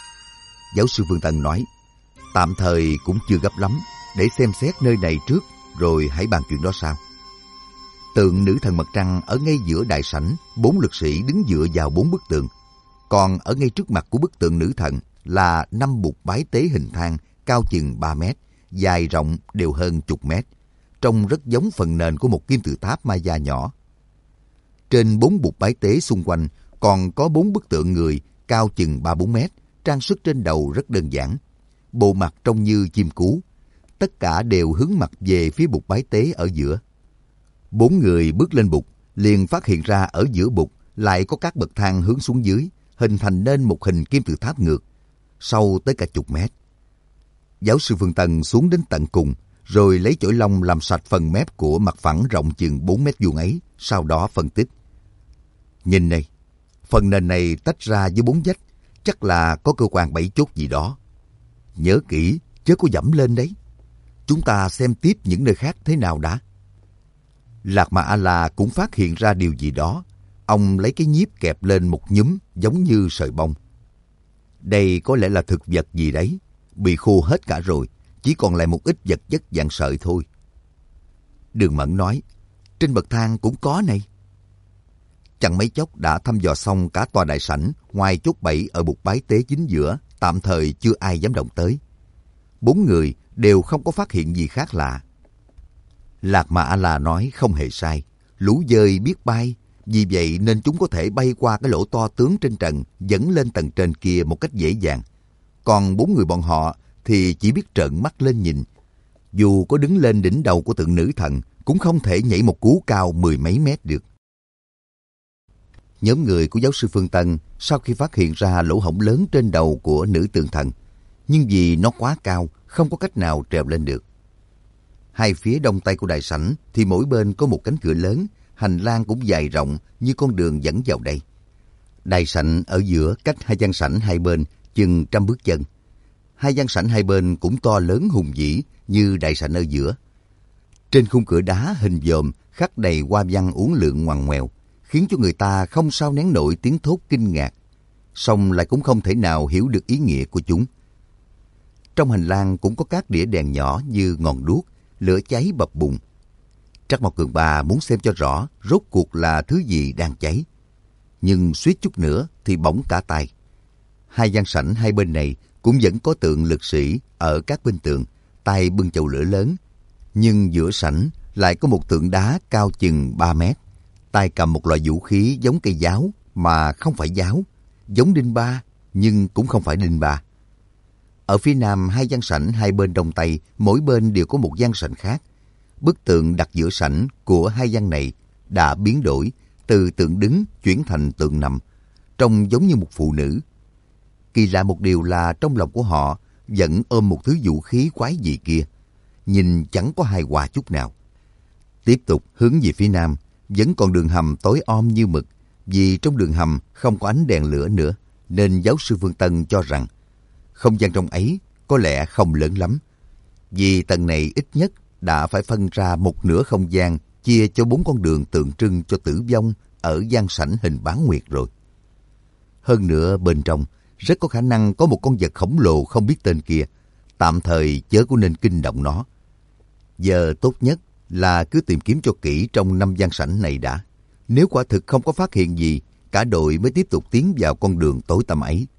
S1: Giáo sư Phương Tân nói, tạm thời cũng chưa gấp lắm, để xem xét nơi này trước, rồi hãy bàn chuyện đó sau. Tượng nữ thần mặt trăng ở ngay giữa đại sảnh, 4 lực sĩ đứng dựa vào 4 bức tượng. Còn ở ngay trước mặt của bức tượng nữ thần là 5 bục bái tế hình thang cao chừng 3 mét, dài rộng đều hơn chục mét, trông rất giống phần nền của một kim tự tháp Maya nhỏ. Trên 4 bục bái tế xung quanh còn có 4 bức tượng người cao chừng 3-4 mét, trang sức trên đầu rất đơn giản. Bộ mặt trông như chim cú, tất cả đều hướng mặt về phía bục bái tế ở giữa. 4 người bước lên bục, liền phát hiện ra ở giữa bục lại có các bậc thang hướng xuống dưới, hình thành nên một hình kim tự tháp ngược, sâu tới cả chục mét. Giáo sư Phương Tân xuống đến tận cùng, rồi lấy chổi lông làm sạch phần mép của mặt phẳng rộng chừng 4 mét vuông ấy, sau đó phân tích. Nhìn này, phần nền này tách ra với 4 vách, chắc là có cơ quan 7 chốt gì đó. Nhớ kỹ, chớ có dẫm lên đấy. Chúng ta xem tiếp những nơi khác thế nào đã. Lạc Ma A-la cũng phát hiện ra điều gì đó. Ông lấy cái nhíp kẹp lên một nhúm giống như sợi bông. Đây có lẽ là thực vật gì đấy, bị khô hết cả rồi, chỉ còn lại một ít vật chất dạng sợi thôi. Đường Mẫn nói, trên bậc thang cũng có này. Chẳng mấy chốc đã thăm dò xong cả tòa đại sảnh, ngoài chốt 7 ở bục bái tế chính giữa, tạm thời chưa ai dám động tới. 4 người đều không có phát hiện gì khác lạ. Lạc Ma A-la nói không hề sai, lũ dơi biết bay, vì vậy nên chúng có thể bay qua cái lỗ to tướng trên trần, dẫn lên tầng trên kia một cách dễ dàng. Còn 4 người bọn họ thì chỉ biết trợn mắt lên nhìn. Dù có đứng lên đỉnh đầu của tượng nữ thần, cũng không thể nhảy một cú cao 10 mấy mét được. Nhóm người của giáo sư Phương Tân sau khi phát hiện ra lỗ hổng lớn trên đầu của nữ tượng thần, nhưng vì nó quá cao, không có cách nào trèo lên được. Hai phía đông tây của đại sảnh thì mỗi bên có một cánh cửa lớn, hành lang cũng dài rộng như con đường dẫn vào đây. Đại sảnh ở giữa cách hai gian sảnh hai bên chừng 100 bước chân. Hai gian sảnh hai bên cũng to lớn hùng vĩ như đại sảnh ở giữa. Trên khung cửa đá hình dòm khắc đầy hoa văn uốn lượn ngoằn ngoèo, khiến cho người ta không sao nén nổi tiếng thốt kinh ngạc, song lại cũng không thể nào hiểu được ý nghĩa của chúng. Trong hành lang cũng có các đĩa đèn nhỏ như ngọn đuốc, lửa cháy bập bùng. Trắc Mộc Cường Ba muốn xem cho rõ rốt cuộc là thứ gì đang cháy, nhưng suýt chút nữa thì bỏng cả tay. Hai gian sảnh hai bên này cũng vẫn có tượng lực sĩ ở các bên tường, tay bưng chậu lửa lớn, nhưng giữa sảnh lại có một tượng đá cao chừng 3 mét, tay cầm một loại vũ khí giống cây giáo mà không phải giáo, giống đinh ba nhưng cũng không phải đinh ba. Ở phía nam hai gian sảnh hai bên đông tây, mỗi bên đều có một gian sảnh khác. Bức tượng đặt giữa sảnh của hai gian này đã biến đổi, từ tượng đứng chuyển thành tượng nằm, trông giống như một phụ nữ. Kỳ lạ một điều là trong lòng của họ vẫn ôm một thứ vũ khí quái dị kia, nhìn chẳng có hài hòa chút nào. Tiếp tục hướng về phía nam, vẫn còn đường hầm tối om như mực, vì trong đường hầm không có ánh đèn lửa nữa, nên giáo sư Phương Tân cho rằng không gian trong ấy có lẽ không lớn lắm, vì tầng này ít nhất đã phải phân ra một nửa không gian chia cho 4 con đường tượng trưng cho tử vong ở gian sảnh hình bán nguyệt rồi. Hơn nữa bên trong rất có khả năng có một con vật khổng lồ không biết tên kia, tạm thời chớ có nên kinh động nó. Giờ tốt nhất là cứ tìm kiếm cho kỹ trong 5 gian sảnh này đã. Nếu quả thực không có phát hiện gì, cả đội mới tiếp tục tiến vào con đường tối tăm ấy.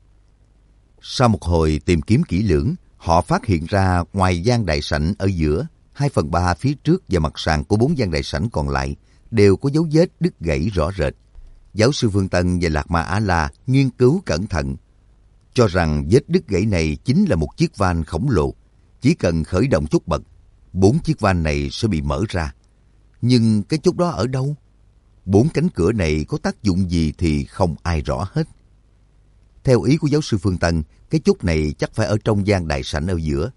S1: Sau một hồi tìm kiếm kỹ lưỡng, họ phát hiện ra ngoài gian đại sảnh ở giữa, 2/3 phía trước và mặt sàn của 4 gian đại sảnh còn lại đều có dấu vết đứt gãy rõ rệt. Giáo sư Phương Tân và Lạc Ma A-la nghiên cứu cẩn thận, cho rằng vết đứt gãy này chính là một chiếc van khổng lồ. Chỉ cần khởi động chốt bật, 4 chiếc van này sẽ bị mở ra. Nhưng cái chốt đó ở đâu? 4 cánh cửa này có tác dụng gì thì không ai rõ hết. Theo ý của giáo sư Phương Tân, cái chốt này chắc phải ở trong gian đại sảnh ở giữa.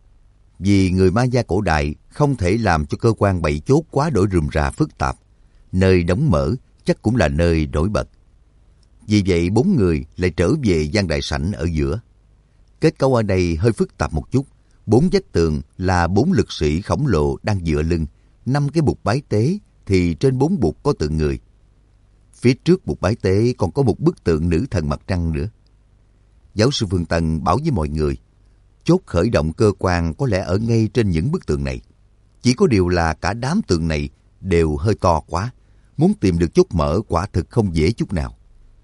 S1: Vì người Ma gia cổ đại không thể làm cho cơ quan bày chốt quá đổi rườm rà phức tạp. Nơi đóng mở chắc cũng là nơi nổi bật. Vì vậy 4 người lại trở về gian đại sảnh ở giữa. Kết cấu ở đây hơi phức tạp một chút. 4 vách tường là 4 lực sĩ khổng lồ đang dựa lưng. 5 cái bục bái tế thì trên 4 bục có tượng người. Phía trước bục bái tế còn có một bức tượng nữ thần mặt trăng nữa. Giáo sư Phương Tân bảo với mọi người, chốt khởi động cơ quan có lẽ ở ngay trên những bức tượng này. Chỉ có điều là cả đám tượng này đều hơi to quá. Muốn tìm được chốt mở quả thực không dễ chút nào.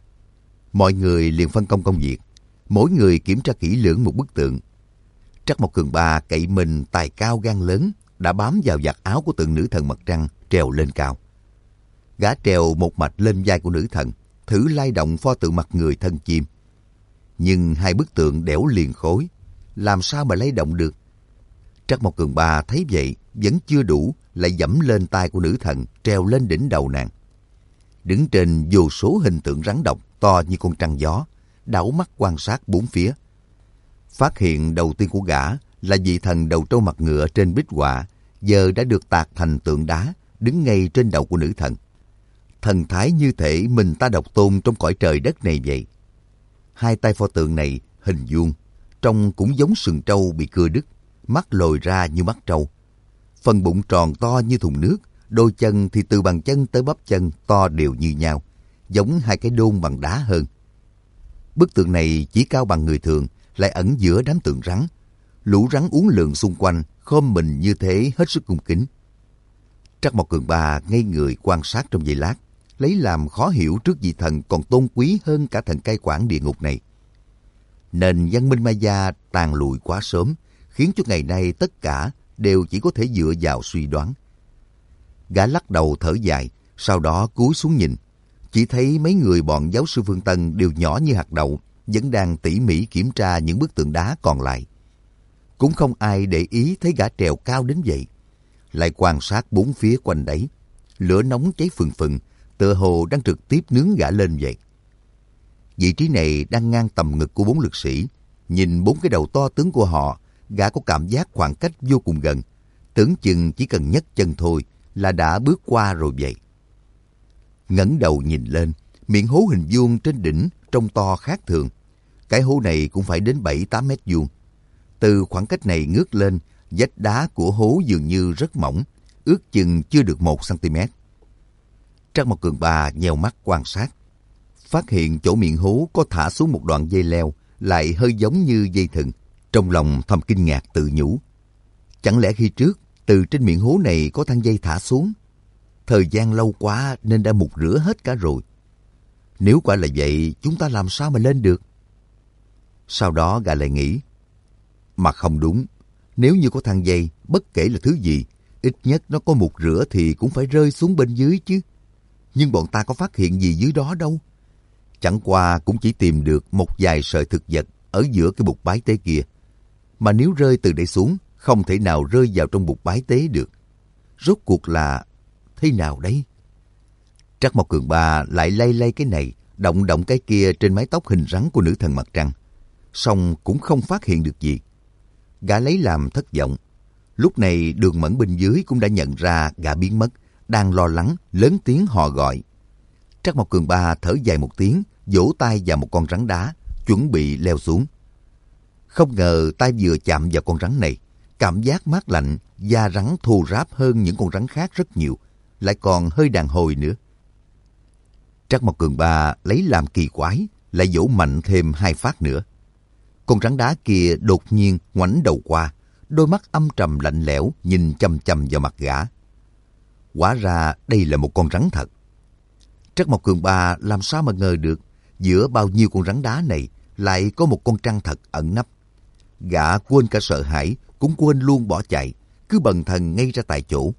S1: Mọi người liền phân công công việc. Mỗi người kiểm tra kỹ lưỡng một bức tượng. Trắc Mộc Cường Ba cậy mình tài cao gan lớn, đã bám vào vạt áo của tượng nữ thần mặt trăng, trèo lên cao. Gã trèo một mạch lên vai của nữ thần, thử lay động pho tượng mặt người thân chim. Nhưng 2 bức tượng đẽo liền khối, làm sao mà lay động được? Trắc Mộc Cường Ba thấy vậy vẫn chưa đủ, lại giẫm lên tay của nữ thần, treo lên đỉnh đầu nàng. Đứng trên vô số hình tượng rắn độc to như con trăng gió, đảo mắt quan sát 4 phía. Phát hiện đầu tiên của gã là vị thần đầu trâu mặt ngựa trên bích họa, giờ đã được tạc thành tượng đá, đứng ngay trên đầu của nữ thần. Thần thái như thể mình ta độc tôn trong cõi trời đất này vậy. 2 tay pho tượng này hình vuông, trông cũng giống sừng trâu bị cưa đứt, mắt lồi ra như mắt trâu. Phần bụng tròn to như thùng nước, đôi chân thì từ bàn chân tới bắp chân to đều như nhau, giống 2 cái đôn bằng đá hơn. Bức tượng này chỉ cao bằng người thường, lại ẩn giữa đám tượng rắn. Lũ rắn uốn lượn xung quanh, khom mình như thế hết sức cung kính. Trắc Mộc Cường Ba ngây người quan sát trong giây lát, lấy làm khó hiểu trước vị thần còn tôn quý hơn cả thần cai quản địa ngục này. Nền văn minh Maya tàn lụi quá sớm, khiến cho ngày nay tất cả đều chỉ có thể dựa vào suy đoán. Gã lắc đầu thở dài, sau đó cúi xuống nhìn. Chỉ thấy mấy người bọn giáo sư Phương Tân đều nhỏ như hạt đậu, vẫn đang tỉ mỉ kiểm tra những bức tượng đá còn lại. Cũng không ai để ý thấy gã trèo cao đến vậy. Lại quan sát 4 phía quanh đấy. Lửa nóng cháy phừng phừng, tựa hồ đang trực tiếp nướng gã lên vậy. Vị trí này đang ngang tầm ngực của 4 lực sĩ. Nhìn 4 cái đầu to tướng của họ, gã có cảm giác khoảng cách vô cùng gần. Tưởng chừng chỉ cần nhấc chân thôi là đã bước qua rồi vậy. Ngẩng đầu nhìn lên, miệng hố hình vuông trên đỉnh trông to khác thường. Cái hố này cũng phải đến 7-8 mét vuông. Từ khoảng cách này ngước lên, vách đá của hố dường như rất mỏng, ước chừng chưa được 1 cm. Trắc Mộc Cường Ba nheo mắt quan sát. Phát hiện chỗ miệng hố có thả xuống một đoạn dây leo, lại hơi giống như dây thừng. Trong lòng thầm kinh ngạc tự nhủ. Chẳng lẽ khi trước, từ trên miệng hố này có thang dây thả xuống? Thời gian lâu quá nên đã mục rửa hết cả rồi. Nếu quả là vậy, chúng ta làm sao mà lên được? Sau đó gã lại nghĩ. Mà không đúng. Nếu như có thang dây, bất kể là thứ gì, ít nhất nó có mục rửa thì cũng phải rơi xuống bên dưới chứ. Nhưng bọn ta có phát hiện gì dưới đó đâu. Chẳng qua cũng chỉ tìm được một vài sợi thực vật ở giữa cái bục bái tế kia. Mà nếu rơi từ đây xuống, không thể nào rơi vào trong bục bái tế được. Rốt cuộc là thế nào đấy? Trắc Mộc Cường Ba lại lay lay cái này, động động cái kia trên mái tóc hình rắn của nữ thần mặt trăng. Song cũng không phát hiện được gì. Gã lấy làm thất vọng. Lúc này Đường Mẫn bên dưới cũng đã nhận ra gã biến mất, đang lo lắng, lớn tiếng hò gọi. Trắc Mộc Cường Ba thở dài một tiếng, vỗ tay vào một con rắn đá, chuẩn bị leo xuống. Không ngờ tay vừa chạm vào con rắn này, Cảm giác mát lạnh, da rắn thô ráp hơn những con rắn khác rất nhiều, lại còn hơi đàn hồi nữa. Trắc Mộc Cường Ba lấy làm kỳ quái, lại vỗ mạnh thêm 2 phát nữa. Con rắn đá kia đột nhiên ngoảnh đầu qua, đôi mắt âm trầm lạnh lẽo nhìn chằm chằm vào mặt gã. Hóa ra đây là một con rắn thật. Trắc Mộc Cường Ba làm sao mà ngờ được, giữa bao nhiêu con rắn đá này lại có một con trăng thật ẩn nấp. Gã quên cả sợ hãi, cũng quên luôn bỏ chạy, cứ bần thần ngay ra tại chỗ.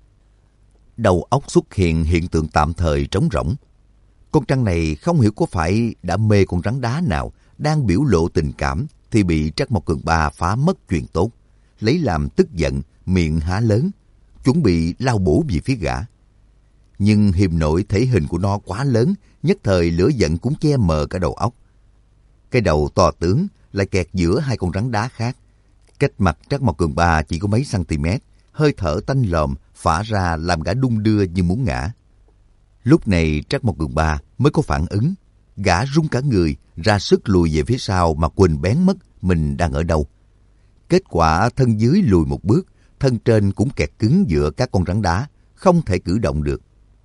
S1: Đầu óc xuất hiện hiện tượng tạm thời trống rỗng. Con trăng này không hiểu có phải đã mê con rắn đá nào đang biểu lộ tình cảm thì bị Trắc Mộc Cường Ba phá mất chuyện tốt, lấy làm tức giận, miệng há lớn, chuẩn bị lao bổ về phía gã. Nhưng hiềm nội thể hình của nó quá lớn, nhất thời lửa giận cũng che mờ cả đầu óc. Cái đầu to tướng lại kẹt giữa 2 con rắn đá khác. Cách mặt Trắc Mộc Cường Ba chỉ có mấy cm, hơi thở tanh lòm phả ra làm gã đung đưa như muốn ngã. Lúc này Trắc Mộc Cường Ba mới có phản ứng. Gã run cả người, ra sức lùi về phía sau mà quên bén mất mình đang ở đâu. Kết quả thân dưới lùi một bước, thân trên cũng kẹt cứng giữa các con rắn đá, không thể cử động được.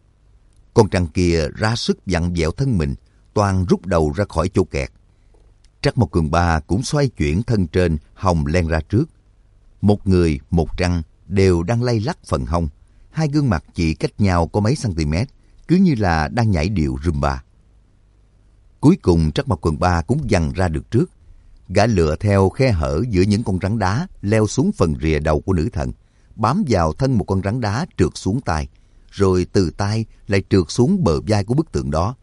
S1: Con trăng kia ra sức vặn vẹo thân mình, toàn rút đầu ra khỏi chỗ kẹt. Trắc Mộc Cường Ba cũng xoay chuyển thân trên, hồng len ra trước. Một người, một trăng đều đang lay lắc phần hông. 2 gương mặt chỉ cách nhau có mấy cm, cứ như là đang nhảy điệu Zumba. Cuối cùng Trắc Mộc Cường Ba cũng giằng ra được trước. Gã lựa theo khe hở giữa những con rắn đá leo xuống phần rìa đầu của nữ thần, bám vào thân một con rắn đá trượt xuống tay, rồi từ tay lại trượt xuống bờ vai của bức tượng đó.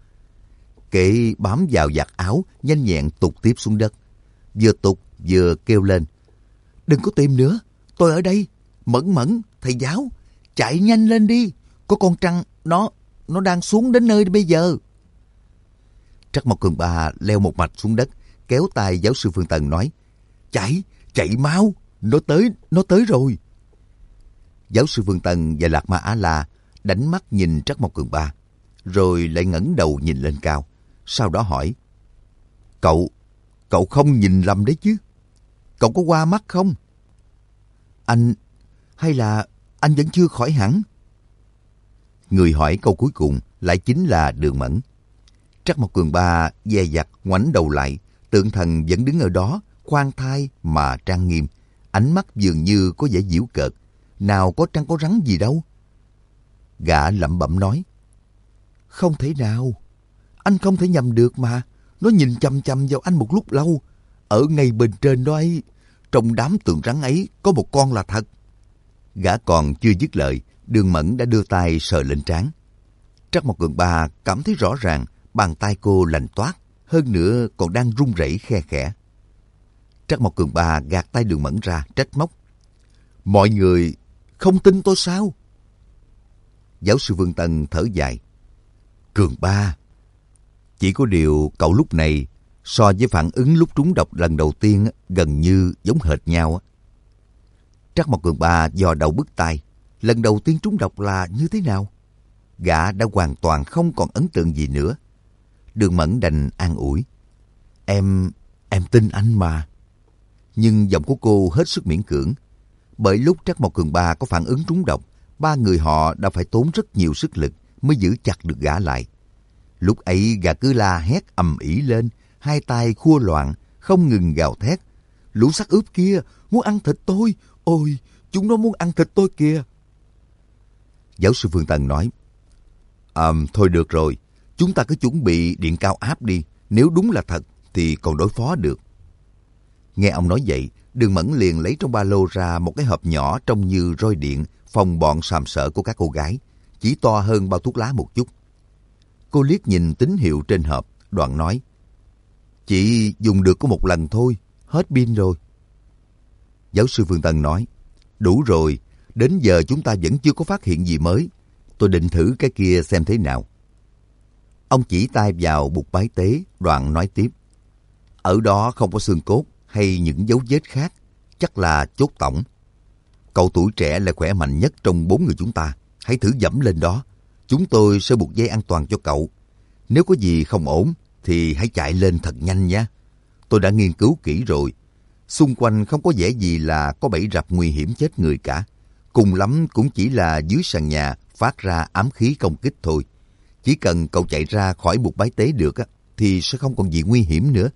S1: Kệ bám vào vạt áo, nhanh nhẹn tụt tiếp xuống đất. Vừa tụt vừa kêu lên: "Đừng có tìm nữa, tôi ở đây. Mẫn Mẫn, thầy giáo, chạy nhanh lên đi. Có con trăng, nó đang xuống đến nơi bây giờ." Trắc Mộc Cường Ba leo một mạch xuống đất, kéo tay giáo sư Phương Tần nói: Chạy mau, nó tới rồi." Giáo sư Phương Tần và Lạc Ma Á La đánh mắt nhìn Trắc Mộc Cường Ba, rồi lại ngẩng đầu nhìn lên cao, sau đó hỏi: Cậu không nhìn lầm đấy chứ? Cậu có qua mắt không? Hay là anh vẫn chưa khỏi hẳn? Người hỏi câu cuối cùng lại chính là Đường Mẫn. Trắc Mộc Cường Ba dè dặt ngoảnh đầu lại, tượng thần vẫn đứng ở đó, khoan thai mà trang nghiêm, ánh mắt dường như có vẻ giễu cợt. Nào có trăng có rắn gì đâu. Gã lẩm bẩm nói: "Không thể nào, anh không thể nhầm được mà. Nó nhìn chằm chằm vào anh một lúc lâu. Ở ngay bên trên đó ấy, trong đám tượng rắn ấy có một con là thật." Gã còn chưa dứt lời, Đường Mẫn đã đưa tay sờ lên trán. Trắc Mộc Cường Ba cảm thấy rõ ràng bàn tay cô lạnh toát, hơn nữa còn đang run rẩy khe khẽ. Trắc Mộc Cường Ba gạt tay Đường Mẫn ra, trách móc: "Mọi người không tin tôi sao?" Giáo sư Vương Tân thở dài: "Cường Ba, chỉ có điều cậu lúc này so với phản ứng lúc trúng độc lần đầu tiên gần như giống hệt nhau." Trắc Mộc Cường Ba dò đầu bứt tai. Lần đầu tiên trúng độc là như thế nào? Gã đã hoàn toàn không còn ấn tượng gì nữa. Đường Mẫn đành an ủi: Em tin anh mà." Nhưng giọng của cô hết sức miễn cưỡng. Bởi lúc Trắc Mộc Cường Ba có phản ứng trúng độc, 3 người họ đã phải tốn rất nhiều sức lực mới giữ chặt được gã lại. Lúc ấy gã cứ la hét ầm ĩ lên, 2 tay khua loạn, không ngừng gào thét: "Lũ xác ướp kia muốn ăn thịt tôi! Ôi, chúng nó muốn ăn thịt tôi kìa!" Giáo sư Phương Tần nói: Thôi được rồi, chúng ta cứ chuẩn bị điện cao áp đi. Nếu đúng là thật thì còn đối phó được." Nghe ông nói vậy, Đường Mẫn liền lấy trong ba lô ra một cái hộp nhỏ trông như roi điện phòng bọn sàm sỡ của các cô gái, chỉ to hơn bao thuốc lá một chút. Cô liếc nhìn tín hiệu trên hộp, đoạn nói: "Chỉ dùng được có một lần thôi, hết pin rồi." Giáo sư Phương Tân nói: "Đủ rồi, đến giờ chúng ta vẫn chưa có phát hiện gì mới. Tôi định thử cái kia xem thế nào." Ông chỉ tay vào bục bái tế, đoạn nói tiếp: "Ở đó không có xương cốt hay những dấu vết khác, chắc là chốt tổng. Cậu tuổi trẻ là khỏe mạnh nhất trong 4 người chúng ta, hãy thử dẫm lên đó. Chúng tôi sẽ buộc dây an toàn cho cậu. Nếu có gì không ổn thì hãy chạy lên thật nhanh nhé. Tôi đã nghiên cứu kỹ rồi. Xung quanh không có vẻ gì là có bẫy rập nguy hiểm chết người cả. Cùng lắm cũng chỉ là dưới sàn nhà phát ra ám khí công kích thôi. Chỉ cần cậu chạy ra khỏi bục bái tế được thì sẽ không còn gì nguy hiểm nữa.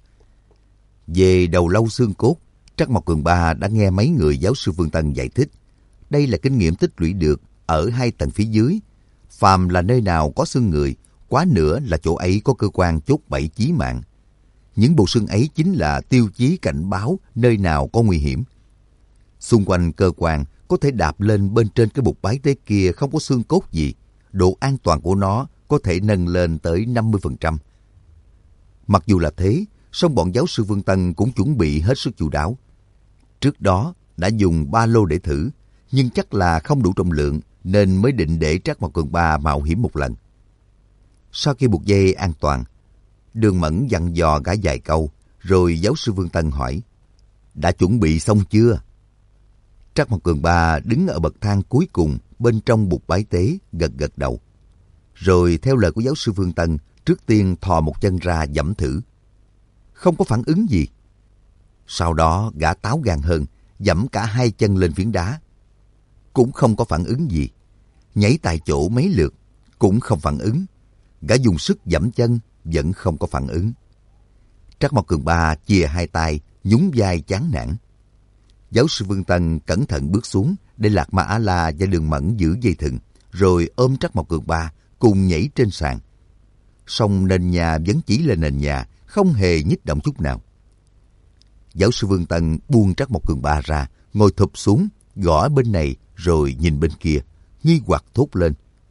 S1: Về đầu lâu xương cốt, Trắc Mộc Cường Ba đã nghe mấy người giáo sư Vương Tân giải thích. Đây là kinh nghiệm tích lũy được ở 2 tầng phía dưới. Phàm là nơi nào có xương người, quá nữa là chỗ ấy có cơ quan chốt bẫy chí mạng. Những bộ xương ấy chính là tiêu chí cảnh báo nơi nào có nguy hiểm. Xung quanh cơ quan có thể đạp lên bên trên cái bục bái tế kia không có xương cốt gì. Độ an toàn của nó có thể nâng lên tới 50%. Mặc dù là thế, song bọn giáo sư Vương Tân cũng chuẩn bị hết sức chu đáo. Trước đó đã dùng ba lô để thử, nhưng chắc là không đủ trọng lượng nên mới định để Trác Mộc Cường Ba mạo hiểm một lần. Sau khi buộc dây an toàn, Đường Mẫn dặn dò gã vài câu, rồi giáo sư Vương Tân hỏi, đã chuẩn bị xong chưa? Trác Mộc Cường Ba đứng ở bậc thang cuối cùng bên trong bục bái tế, gật gật đầu. Rồi theo lời của giáo sư Vương Tân, trước tiên thò một chân ra giẫm thử. Không có phản ứng gì. Sau đó gã táo gan hơn, giẫm cả 2 chân lên phiến đá. Cũng không có phản ứng gì. Nhảy tại chỗ mấy lượt, cũng không phản ứng. Gã dùng sức giẫm chân, vẫn không có phản ứng. Trác Mộc Cường Ba chìa 2 tay, nhún vai chán nản. Giáo sư Vương Tân cẩn thận bước xuống để Lạc Ma Á La và Đường Mẫn giữ dây thừng, rồi ôm Trác Mộc Cường Ba cùng nhảy trên sàn. Song nền nhà vẫn chỉ là nền nhà, không hề nhích động chút nào. Giáo sư Vương Tân buông Trác Mộc Cường Ba ra, ngồi thụp xuống, gõ bên này rồi nhìn bên kia, nghi hoặc thốt lên.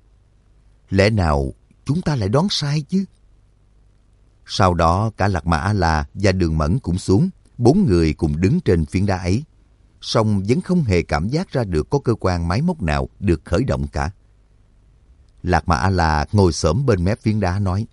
S1: Lẽ nào chúng ta lại đoán sai chứ? Sau đó cả Lạc Ma Á La và Đường Mẫn cũng xuống, 4 người cùng đứng trên phiến đá ấy. Song vẫn không hề cảm giác ra được có cơ quan máy móc nào được khởi động cả. Lạc Ma Á La ngồi xổm bên mép phiến đá nói,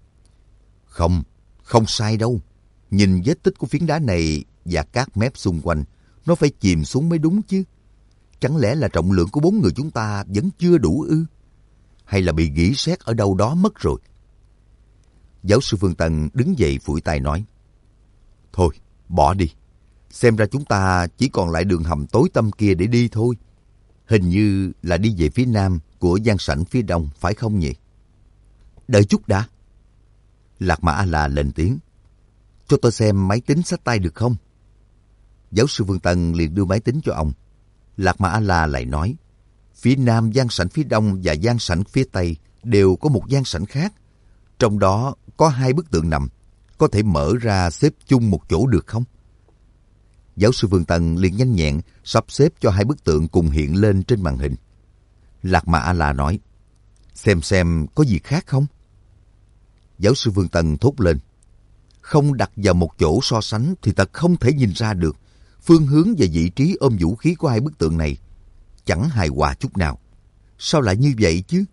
S1: không sai đâu. Nhìn vết tích của phiến đá này và các mép xung quanh, nó phải chìm xuống mới đúng chứ. Chẳng lẽ là trọng lượng của 4 người chúng ta vẫn chưa đủ ư? Hay là bị gỉ sét ở đâu đó mất rồi? Giáo sư Phương Tân đứng dậy phủi tay nói, thôi, bỏ đi. Xem ra chúng ta chỉ còn lại đường hầm tối tăm kia để đi thôi. Hình như là đi về phía nam của gian sảnh phía đông, phải không nhỉ? Đợi chút đã. Lạc Ma A La lên tiếng. Cho tôi xem máy tính xách tay được không? Giáo sư Vương Tân liền đưa máy tính cho ông. Lạc Ma A La lại nói, phía nam gian sảnh phía đông và gian sảnh phía tây đều có một gian sảnh khác. Trong đó có 2 bức tượng nằm, có thể mở ra xếp chung một chỗ được không? Giáo sư Vương Tân liền nhanh nhẹn sắp xếp cho 2 bức tượng cùng hiện lên trên màn hình. Lạc Ma A La nói, xem có gì khác không? Giáo sư Vương Tân thốt lên, không đặt vào một chỗ so sánh thì thật không thể nhìn ra được phương hướng và vị trí ôm vũ khí của 2 bức tượng này. Chẳng hài hòa chút nào. Sao lại như vậy chứ?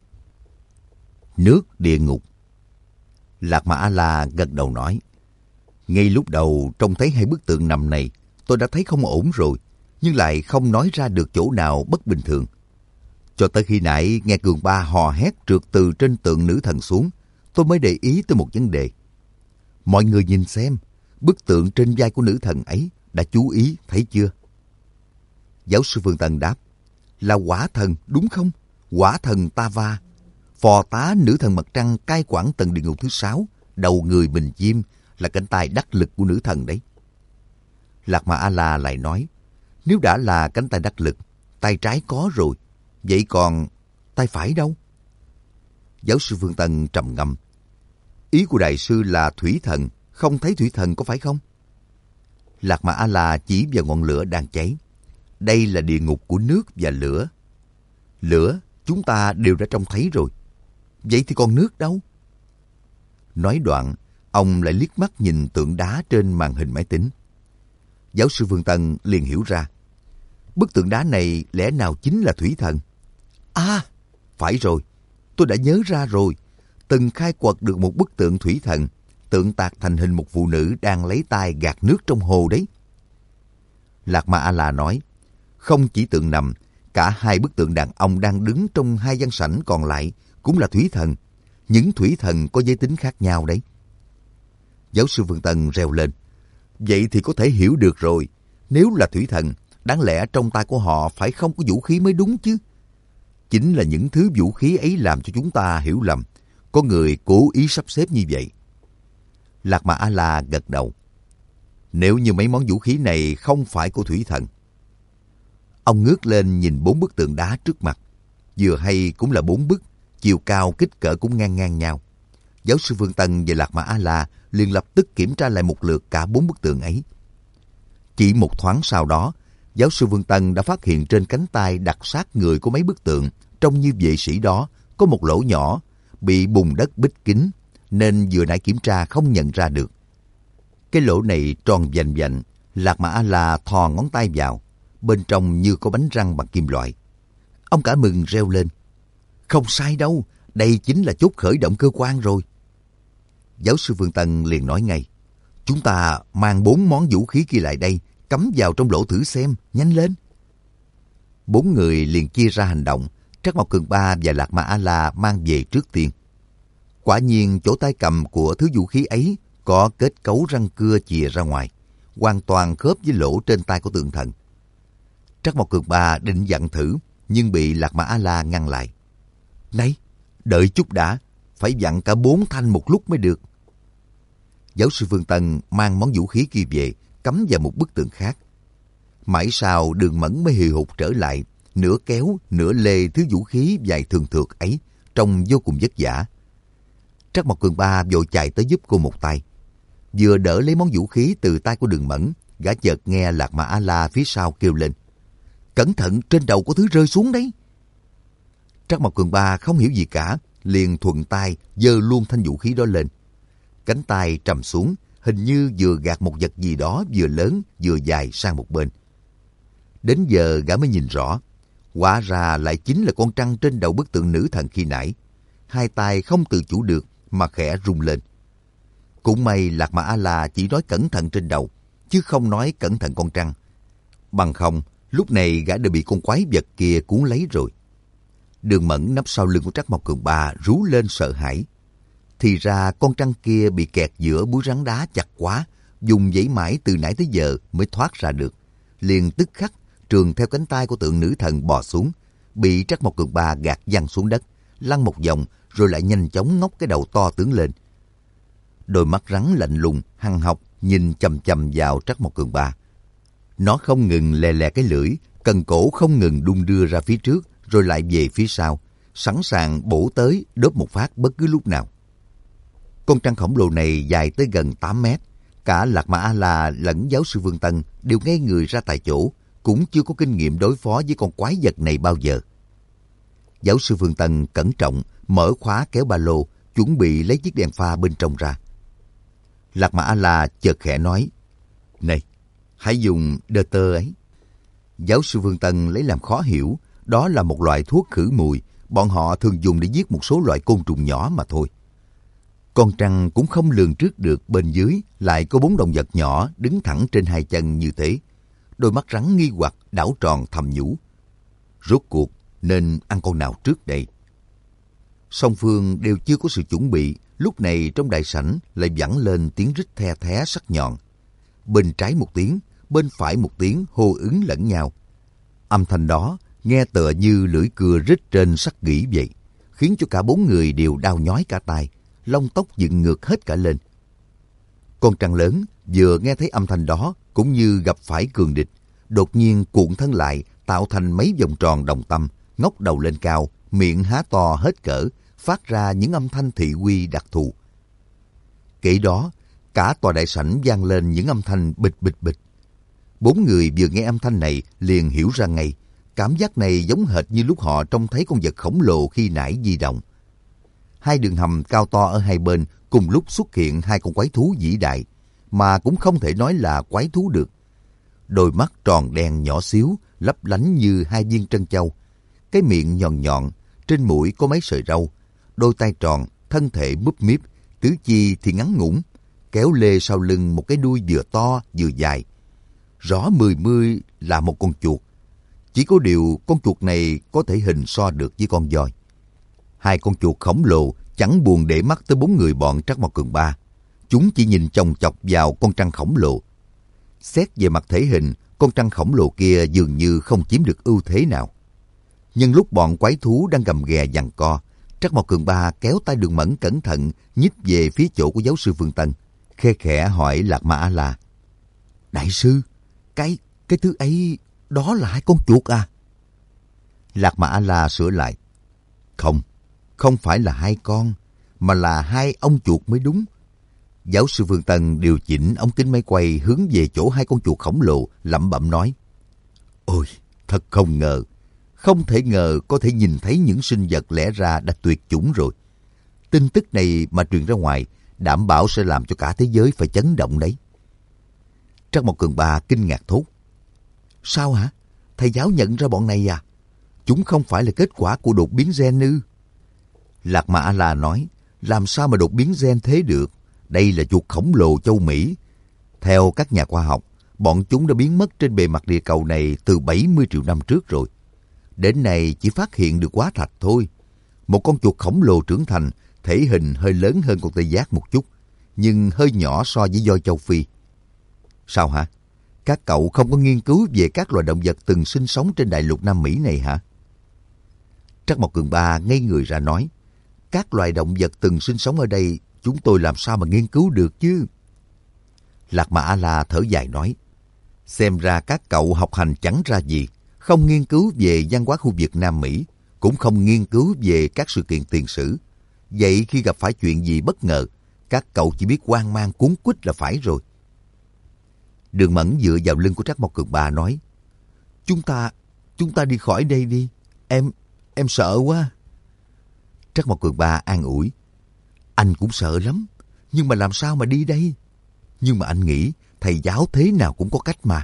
S1: Nước địa ngục. Lạc Ma A La gật đầu nói, ngay lúc đầu trông thấy 2 bức tượng nằm này, tôi đã thấy không ổn rồi, nhưng lại không nói ra được chỗ nào bất bình thường. Cho tới khi nãy nghe Cường Ba hò hét trượt từ trên tượng nữ thần xuống, tôi mới để ý tới một vấn đề. Mọi người nhìn xem, bức tượng trên vai của nữ thần ấy đã chú ý thấy chưa? Giáo sư Phương Tân đáp, là quả thần đúng không? Quả thần Tava, phò tá nữ thần mặt trăng cai quản tầng địa ngục thứ 6, đầu người bình chim, là cánh tay đắc lực của nữ thần đấy. Lạc Ma A La lại nói, nếu đã là cánh tay đắc lực, tay trái có rồi, vậy còn tay phải đâu? Giáo sư Phương Tân trầm ngâm. Ý của đại sư là thủy thần, không thấy thủy thần có phải không? Lạc Ma A La chỉ vào ngọn lửa đang cháy. Đây là địa ngục của nước và lửa. Lửa chúng ta đều đã trông thấy rồi. Vậy thì còn nước đâu? Nói đoạn, ông lại liếc mắt nhìn tượng đá trên màn hình máy tính. Giáo sư Phương Tân liền hiểu ra. Bức tượng đá này lẽ nào chính là thủy thần? À, phải rồi. Tôi đã nhớ ra rồi. Từng khai quật được một bức tượng thủy thần, tượng tạc thành hình một phụ nữ đang lấy tay gạt nước trong hồ đấy. Lạc Ma A La nói, không chỉ tượng nằm, cả 2 bức tượng đàn ông đang đứng trong 2 gian sảnh còn lại cũng là thủy thần. Những thủy thần có giới tính khác nhau đấy. Giáo sư Phương Tân reo lên, vậy thì có thể hiểu được rồi. Nếu là thủy thần, đáng lẽ trong tay của họ phải không có vũ khí mới đúng chứ. Chính là những thứ vũ khí ấy làm cho chúng ta hiểu lầm. Có người cố ý sắp xếp như vậy. Lạc Mà A-la gật đầu. Nếu như mấy món vũ khí này không phải của thủy thần. Ông ngước lên nhìn 4 bức tượng đá trước mặt. Vừa hay cũng là 4 bức, chiều cao kích cỡ cũng ngang ngang nhau. Giáo sư Phương Tân và Lạc Mà A-la liền lập tức kiểm tra lại một lượt cả 4 bức tượng ấy. Chỉ một thoáng sau đó, giáo sư Phương Tân đã phát hiện trên cánh tay đặt sát người của mấy bức tượng, trông như vệ sĩ đó, có một lỗ nhỏ, bị bùn đất bít kín, nên vừa nãy kiểm tra không nhận ra được. Cái lỗ này tròn vành vạnh, Lạc Mà A-la thò ngón tay vào, bên trong như có bánh răng bằng kim loại. Ông cả mừng reo lên. Không sai đâu, đây chính là chốt khởi động cơ quan rồi. Giáo sư Phương Tân liền nói ngay. Chúng ta mang 4 món vũ khí kia lại đây, cắm vào trong lỗ thử xem, nhanh lên. 4 người liền chia ra hành động, Trắc Mộc Cường Ba và Lạc Mà A-la mang về trước tiên. Quả nhiên chỗ tay cầm của thứ vũ khí ấy có kết cấu răng cưa chìa ra ngoài, hoàn toàn khớp với lỗ trên tay của tượng thần. Trắc Mộc Cường Ba định dặn thử, nhưng bị Lạc Mà A-la ngăn lại. Này, đợi chút đã, phải dặn cả 4 thanh một lúc mới được. Giáo sư Phương Tân mang món vũ khí kia về, cắm vào một bức tượng khác. Mãi sau Đường Mẫn mới hì hục trở lại, nửa kéo, nửa lê thứ vũ khí dài thường thượt ấy, trông vô cùng vất vả. Trắc Mộc Cường Ba vội chạy tới giúp cô một tay. Vừa đỡ lấy món vũ khí từ tay của Đường Mẫn, gã chợt nghe Lạc Mà A-la phía sau kêu lên. Cẩn thận, trên đầu có thứ rơi xuống đấy. Trắc Mộc Cường Ba không hiểu gì cả, liền thuận tay giơ luôn thanh vũ khí đó lên. Cánh tay trầm xuống, hình như vừa gạt một vật gì đó vừa lớn vừa dài sang một bên. Đến giờ gã mới nhìn rõ, hóa ra lại chính là con trăng trên đầu bức tượng nữ thần khi nãy. Hai tay không tự chủ được mà khẽ rung lên. Cũng may Lạc Mà A-la chỉ nói cẩn thận trên đầu, chứ không nói cẩn thận con trăng. Bằng không, lúc này gã đã bị con quái vật kia cuốn lấy rồi. Đường Mẫn nấp sau lưng của Trắc Mộc Cường Ba rú lên sợ hãi. Thì ra con trăng kia bị kẹt giữa búi rắn đá chặt quá, dùng giãy mãi từ nãy tới giờ mới thoát ra được. Liền tức khắc trườn theo cánh tay của tượng nữ thần bò xuống, bị Trắc Mộc Cường Ba gạt văng xuống đất, lăn một vòng rồi lại nhanh chóng ngóc cái đầu to tướng lên. Đôi mắt rắn lạnh lùng, hằn học nhìn chằm chằm vào Trắc Mộc Cường Ba. Nó không ngừng lè lè cái lưỡi, cần cổ không ngừng đung đưa ra phía trước rồi lại về phía sau, sẵn sàng bổ tới đớp một phát bất cứ lúc nào. Con trăng khổng lồ này dài tới gần 8 mét. Cả Lạc Mà A-la lẫn giáo sư Phương Tân đều ngây người ra tại chỗ, cũng chưa có kinh nghiệm đối phó với con quái vật này bao giờ. Giáo sư Phương Tân cẩn trọng mở khóa kéo ba lô, chuẩn bị lấy chiếc đèn pha bên trong ra. Lạc Mà A-la chợt khẽ nói, này, hãy dùng đơ tơ ấy. Giáo sư Phương Tân lấy làm khó hiểu, đó là một loại thuốc khử mùi, bọn họ thường dùng để giết một số loại côn trùng nhỏ mà thôi. Con trăng cũng không lường trước được bên dưới lại có 4 động vật nhỏ đứng thẳng trên 2 chân như thế. Đôi mắt rắn nghi hoặc đảo tròn thầm nhủ. Rốt cuộc nên ăn con nào trước đây? Song phương đều chưa có sự chuẩn bị, lúc này trong đại sảnh lại vẳng lên tiếng rít the thé sắc nhọn. Bên trái một tiếng, bên phải một tiếng hô ứng lẫn nhau. Âm thanh đó nghe tựa như lưỡi cưa rít trên sắt gỉ vậy, khiến cho cả 4 người đều đau nhói cả tai, lông tóc dựng ngược hết cả lên. Con trăng lớn vừa nghe thấy âm thanh đó cũng như gặp phải cường địch, đột nhiên cuộn thân lại tạo thành mấy vòng tròn đồng tâm, ngóc đầu lên cao, miệng há to hết cỡ, phát ra những âm thanh thị uy đặc thù. Kể đó, cả tòa đại sảnh vang lên những âm thanh bịch bịch bịch. 4 người vừa nghe âm thanh này liền hiểu ra ngay, cảm giác này giống hệt như lúc họ trông thấy con vật khổng lồ khi nãy di động. 2 đường hầm cao to ở hai bên cùng lúc xuất hiện 2 con quái thú vĩ đại, mà cũng không thể nói là quái thú được. Đôi mắt tròn đen nhỏ xíu, lấp lánh như 2 viên trân châu. Cái miệng nhọn nhọn, trên mũi có mấy sợi râu. Đôi tay tròn, thân thể múp míp, tứ chi thì ngắn ngủn, kéo lê sau lưng một cái đuôi vừa to vừa dài. Rõ mười mươi là một con chuột. Chỉ có điều con chuột này có thể hình so được với con voi. 2 con chuột khổng lồ chẳng buồn để mắt tới 4 người bọn Trắc Mộc Cường Ba. Chúng chỉ nhìn chòng chọc vào con trăng khổng lồ. Xét về mặt thể hình, con trăng khổng lồ kia dường như không chiếm được ưu thế nào. Nhưng lúc bọn quái thú đang gầm ghè giằng co, Trắc Mộc Cường Ba kéo tay Đường Mẫn cẩn thận nhích về phía chỗ của giáo sư Phương Tân, khe khẽ hỏi Lạc Ma A-la: Đại sư, cái thứ ấy, đó là 2 con chuột à? Lạc Ma A-la sửa lại: Không phải là 2 con, mà là 2 ông chuột mới đúng. Giáo sư Phương Tân điều chỉnh ống kính máy quay hướng về chỗ 2 con chuột khổng lồ, lẩm bẩm nói: Ôi, thật không ngờ, không thể ngờ có thể nhìn thấy những sinh vật lẽ ra đã tuyệt chủng rồi. Tin tức này mà truyền ra ngoài, đảm bảo sẽ làm cho cả thế giới phải chấn động đấy. Trắc Mộc Cường Ba kinh ngạc thốt: Sao hả? Thầy giáo nhận ra bọn này à? Chúng không phải là kết quả của đột biến gen ư? Lạc Ma A-la nói: Làm sao mà đột biến gen thế được? Đây là chuột khổng lồ châu Mỹ. Theo các nhà khoa học, bọn chúng đã biến mất trên bề mặt địa cầu này từ 70 triệu năm trước rồi. Đến nay chỉ phát hiện được hóa thạch thôi. Một con chuột khổng lồ trưởng thành, thể hình hơi lớn hơn con tê giác một chút, nhưng hơi nhỏ so với voi châu Phi. Sao hả? Các cậu không có nghiên cứu về các loài động vật từng sinh sống trên đại lục Nam Mỹ này hả? Trắc Mộc Cường Ba ngây người ra nói: Các loài động vật từng sinh sống ở đây, chúng tôi làm sao mà nghiên cứu được chứ? Lạc Ma A-la thở dài nói: Xem ra các cậu học hành chẳng ra gì, không nghiên cứu về văn hóa khu vực Nam Mỹ, cũng không nghiên cứu về các sự kiện tiền sử. Vậy khi gặp phải chuyện gì bất ngờ, các cậu chỉ biết hoang mang cuống quýt là phải rồi. Đường Mẫn dựa vào lưng của Trắc Mộc Cường Ba nói: Chúng ta đi khỏi đây đi, em sợ quá. Trắc Mộc Cường Ba an ủi: Anh cũng sợ lắm, nhưng mà làm sao mà đi đây? Nhưng mà anh nghĩ thầy giáo thế nào cũng có cách mà.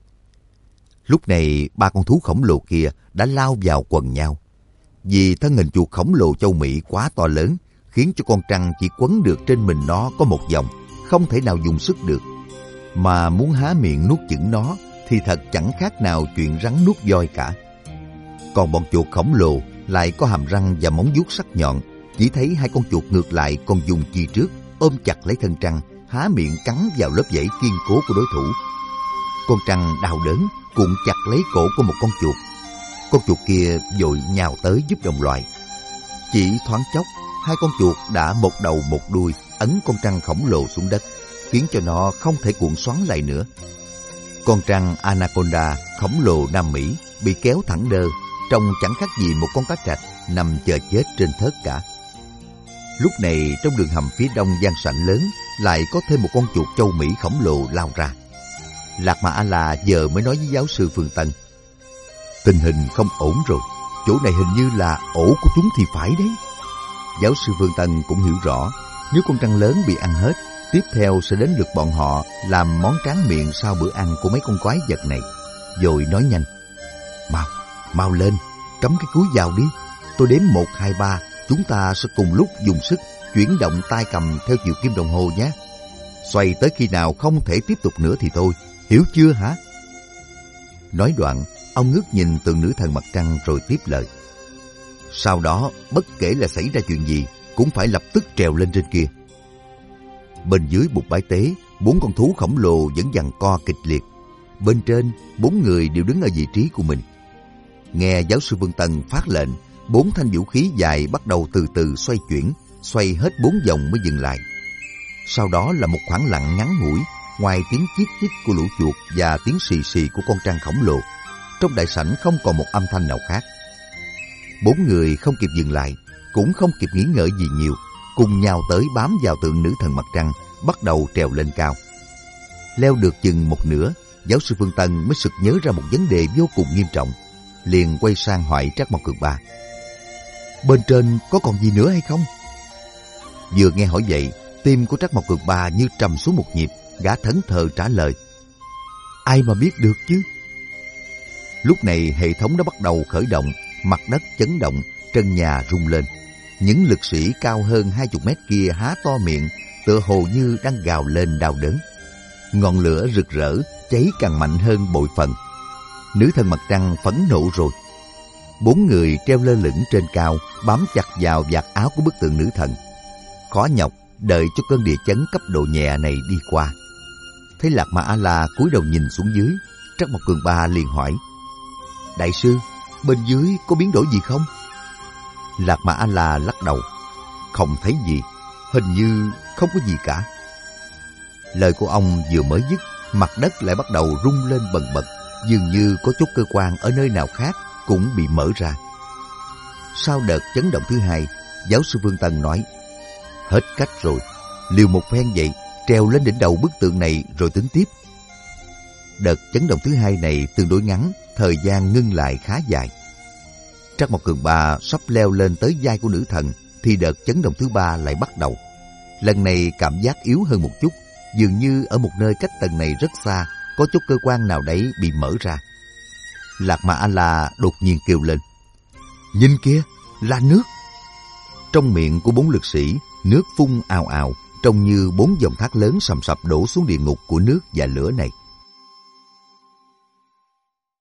S1: Lúc này 3 con thú khổng lồ kia đã lao vào quần nhau. Vì thân hình chuột khổng lồ châu Mỹ quá to lớn, khiến cho con trăng chỉ quấn được trên mình nó có một vòng, không thể nào dùng sức được. Mà muốn há miệng nuốt chửng nó thì thật chẳng khác nào chuyện rắn nuốt voi cả. Còn bọn chuột khổng lồ lại có hàm răng và móng vuốt sắc nhọn, chỉ thấy 2 con chuột ngược lại còn dùng chi trước ôm chặt lấy thân trăng, há miệng cắn vào lớp vảy kiên cố của đối thủ. Con trăng đau đớn cuộn chặt lấy cổ của một con chuột. Con chuột kia vội nhào tới giúp đồng loại. Chỉ thoáng chốc, 2 con chuột đã một đầu một đuôi ấn con trăng khổng lồ xuống đất, khiến cho nó không thể cuộn xoắn lại nữa. Con trăng Anaconda khổng lồ Nam Mỹ bị kéo thẳng đơ, trông chẳng khác gì một con cá trạch nằm chờ chết trên thớt cả. Lúc này trong đường hầm phía đông gian sảnh lớn lại có thêm một con chuột châu Mỹ khổng lồ lao ra. Lạc Ma A-la giờ mới nói với giáo sư Phương Tân: Tình hình không ổn rồi, chỗ này hình như là ổ của chúng thì phải đấy. Giáo sư Phương Tân cũng hiểu rõ, nếu con trăng lớn bị ăn hết, tiếp theo sẽ đến lượt bọn họ làm món tráng miệng sau bữa ăn của mấy con quái vật này. Rồi nói nhanh: Mau lên, cắm cái cúi vào đi. Tôi đếm 1, 2, 3, chúng ta sẽ cùng lúc dùng sức chuyển động tay cầm theo chiều kim đồng hồ nhé. Xoay tới khi nào không thể tiếp tục nữa thì thôi, hiểu chưa hả? Nói đoạn, ông ngước nhìn Tượng Nữ Thần Mặt Trăng rồi tiếp lời: Sau đó, bất kể là xảy ra chuyện gì, cũng phải lập tức trèo lên trên kia. Bên dưới bục bãi tế, 4 con thú khổng lồ vẫn giằng co kịch liệt. Bên trên, 4 người đều đứng ở vị trí của mình. Nghe giáo sư Vương Tân phát lệnh, 4 thanh vũ khí dài bắt đầu từ từ xoay chuyển, xoay hết 4 vòng mới dừng lại. Sau đó là một khoảng lặng ngắn ngủi, ngoài tiếng chít chít của lũ chuột và tiếng xì xì của con trăng khổng lồ, trong đại sảnh không còn một âm thanh nào khác. 4 người không kịp dừng lại, cũng không kịp nghĩ ngợi gì nhiều, cùng nhau tới bám vào Tượng Nữ Thần Mặt Trăng, bắt đầu trèo lên cao. Leo được chừng một nửa, giáo sư Phương Tân mới sực nhớ ra một vấn đề vô cùng nghiêm trọng, liền quay sang hỏi Trắc Mộc Cường Ba: Bên trên có còn gì nữa hay không? Vừa nghe hỏi vậy, tim của Trắc Mộc Cường Ba như trầm xuống một nhịp, gã thẫn thờ trả lời: Ai mà biết được chứ? Lúc này hệ thống đã bắt đầu khởi động, mặt đất chấn động, trần nhà rung lên. Những lực sĩ cao hơn 20 mét kia há to miệng, tựa hồ như đang gào lên đau đớn. Ngọn lửa rực rỡ, cháy càng mạnh hơn bội phần. Nữ thần Mặt Trăng phẫn nộ rồi. 4 người treo lơ lửng trên cao, bám chặt vào vạt áo của bức tượng nữ thần. Khó nhọc đợi cho cơn địa chấn cấp độ nhẹ này đi qua. Thấy Lạc Ma A-la cúi đầu nhìn xuống dưới, Trắc Mộc Cường Ba liền hỏi: Đại sư, bên dưới có biến đổi gì không? Lạc Ma A-la lắc đầu: Không thấy gì, hình như không có gì cả. Lời của ông vừa mới dứt, mặt đất lại bắt đầu rung lên bần bật, dường như có chút cơ quan ở nơi nào khác cũng bị mở ra. Sau đợt chấn động thứ hai, giáo sư Vương Tân nói: Hết cách rồi, liều một phen vậy, treo lên đỉnh đầu bức tượng này rồi tính tiếp. Đợt chấn động thứ hai này tương đối ngắn, thời gian ngưng lại khá dài. Trắc Mộc Cường Ba sắp leo lên tới vai của nữ thần thì đợt chấn động thứ ba lại bắt đầu. Lần này cảm giác yếu hơn một chút, dường như ở một nơi cách tầng này rất xa có chút cơ quan nào đấy bị mở ra. Lạc Ma A-la đột nhiên kêu lên: Nhìn kia, là nước! Trong miệng của 4 lực sĩ, nước phun ào ào, trông như 4 dòng thác lớn sầm sập đổ xuống địa ngục của nước và lửa này.